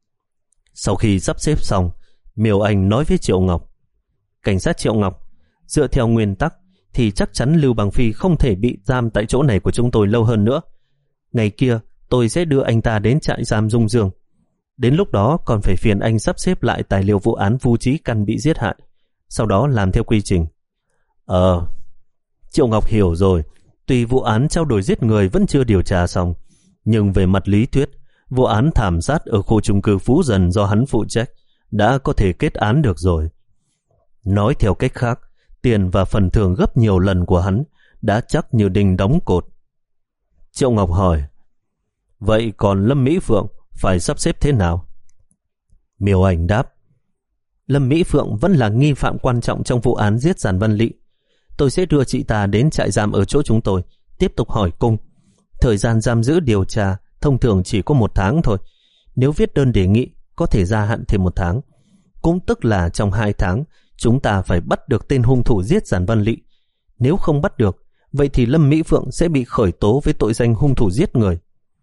Sau khi sắp xếp xong, Miêu Anh nói với Triệu Ngọc: Cảnh sát Triệu Ngọc, dựa theo nguyên tắc thì chắc chắn Lưu Bằng Phi không thể bị giam tại chỗ này của chúng tôi lâu hơn nữa. Ngày kia tôi sẽ đưa anh ta đến trại giam Dung Dương. Đến lúc đó còn phải phiền anh sắp xếp lại tài liệu vụ án Vu Chí Căn bị giết hại, sau đó làm theo quy trình. Ờ, Triệu Ngọc hiểu rồi. Tuy vụ án trao đổi giết người vẫn chưa điều tra xong, nhưng về mặt lý thuyết, vụ án thảm sát ở khu chung cư Phú Dần do hắn phụ trách đã có thể kết án được rồi. Nói theo cách khác, tiền và phần thưởng gấp nhiều lần của hắn đã chắc như đinh đóng cột. Triệu Ngọc hỏi: Vậy còn Lâm Mỹ Phượng phải sắp xếp thế nào? Miêu Anh đáp: Lâm Mỹ Phượng vẫn là nghi phạm quan trọng trong vụ án giết Giản Vân Lị. Tôi sẽ đưa chị ta đến trại giam ở chỗ chúng tôi, tiếp tục hỏi cung. Thời gian giam giữ điều tra thông thường chỉ có một tháng thôi. Nếu viết đơn đề nghị, có thể gia hạn thêm một tháng. Cũng tức là trong hai tháng, chúng ta phải bắt được tên hung thủ giết Giản Vân Lị. Nếu không bắt được, vậy thì Lâm Mỹ Phượng sẽ bị khởi tố với tội danh hung thủ giết người.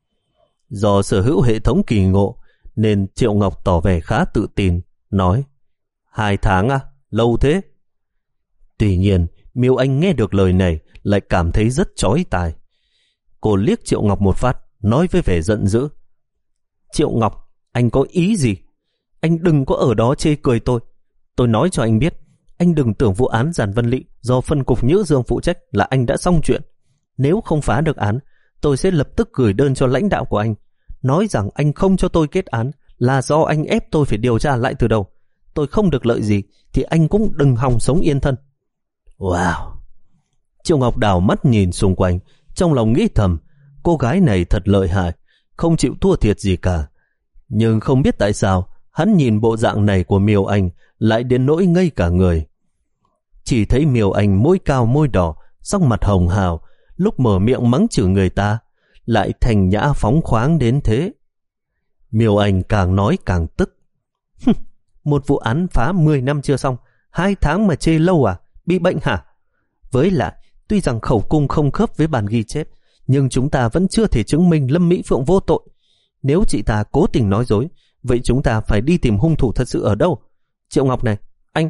Do sở hữu hệ thống kỳ ngộ, nên Triệu Ngọc tỏ vẻ khá tự tin, nói: Hai tháng à? Lâu thế? Tuy nhiên, Miêu Anh nghe được lời này lại cảm thấy rất chói tai. Cô liếc Triệu Ngọc một phát, nói với vẻ giận dữ: Triệu Ngọc, anh có ý gì? Anh đừng có ở đó chê cười tôi. Tôi nói cho anh biết, anh đừng tưởng vụ án Giản Vân Lị do phân cục Nhữ Dương phụ trách là anh đã xong chuyện. Nếu không phá được án, tôi sẽ lập tức gửi đơn cho lãnh đạo của anh, nói rằng anh không cho tôi kết án là do anh ép tôi phải điều tra lại từ đầu. Tôi không được lợi gì thì anh cũng đừng hòng sống yên thân. Wow! Triệu Ngọc đảo mắt nhìn xung quanh, trong lòng nghĩ thầm, cô gái này thật lợi hại, không chịu thua thiệt gì cả. Nhưng không biết tại sao, hắn nhìn bộ dạng này của Miêu Anh lại đến nỗi ngây cả người. Chỉ thấy Miêu Anh môi cao môi đỏ, sắc mặt hồng hào, lúc mở miệng mắng chửi người ta, lại thành nhã phóng khoáng đến thế. Miêu Anh càng nói càng tức. Một vụ án phá mười năm chưa xong, hai tháng mà chê lâu à? Bị bệnh hả? Với lại, tuy rằng khẩu cung không khớp với bản ghi chép, nhưng chúng ta vẫn chưa thể chứng minh Lâm Mỹ Phượng vô tội. Nếu chị ta cố tình nói dối, vậy chúng ta phải đi tìm hung thủ thật sự ở đâu? Triệu Ngọc này, anh...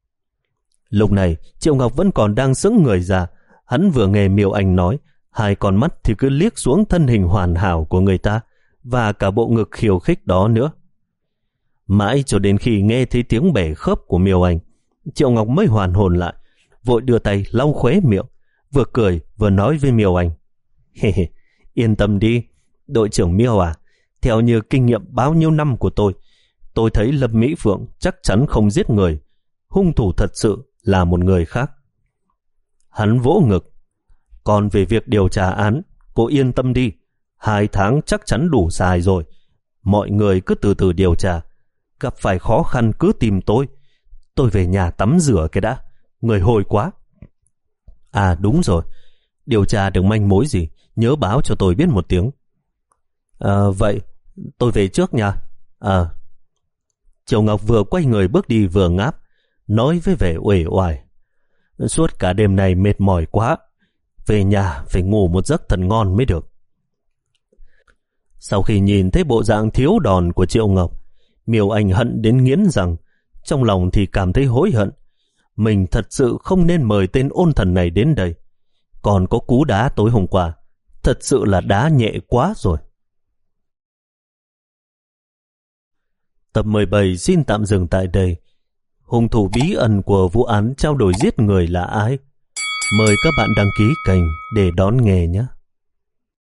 Lúc này, Triệu Ngọc vẫn còn đang sững người ra. Hắn vừa nghe Miêu Anh nói, hai con mắt thì cứ liếc xuống thân hình hoàn hảo của người ta, và cả bộ ngực khiêu khích đó nữa. Mãi cho đến khi nghe thấy tiếng bẻ khớp của Miêu Anh, Triệu Ngọc mới hoàn hồn lại, vội đưa tay lau khóe miệng, vừa cười vừa nói với Miêu Anh: Hê hê, yên tâm đi, Đội trưởng Miêu à, theo như kinh nghiệm bao nhiêu năm của tôi, tôi thấy Lâm Mỹ Phượng chắc chắn không giết người. Hung thủ thật sự là một người khác. Hắn vỗ ngực. Còn về việc điều tra án, cô yên tâm đi. Hai tháng chắc chắn đủ dài rồi. Mọi người cứ từ từ điều tra. Gặp phải khó khăn cứ tìm tôi. Tôi về nhà tắm rửa cái đã. Người hôi quá. À đúng rồi. Điều tra được manh mối gì, nhớ báo cho tôi biết một tiếng. À, vậy tôi về trước nha. À. Triệu Ngọc vừa quay người bước đi vừa ngáp, nói với vẻ uể oải. Suốt cả đêm này mệt mỏi quá. Về nhà phải ngủ một giấc thật ngon mới được. Sau khi nhìn thấy bộ dạng thiếu đòn của Triệu Ngọc, Miêu Anh hận đến nghiến răng, trong lòng thì cảm thấy hối hận. Mình thật sự không nên mời tên ôn thần này đến đây. Còn có cú đá tối hôm qua, thật sự là đá nhẹ quá rồi. Tập mười bảy xin tạm dừng tại đây. Hung thủ bí ẩn của vụ án trao đổi giết người là ai? Mời các bạn đăng ký kênh để đón nghe nhé.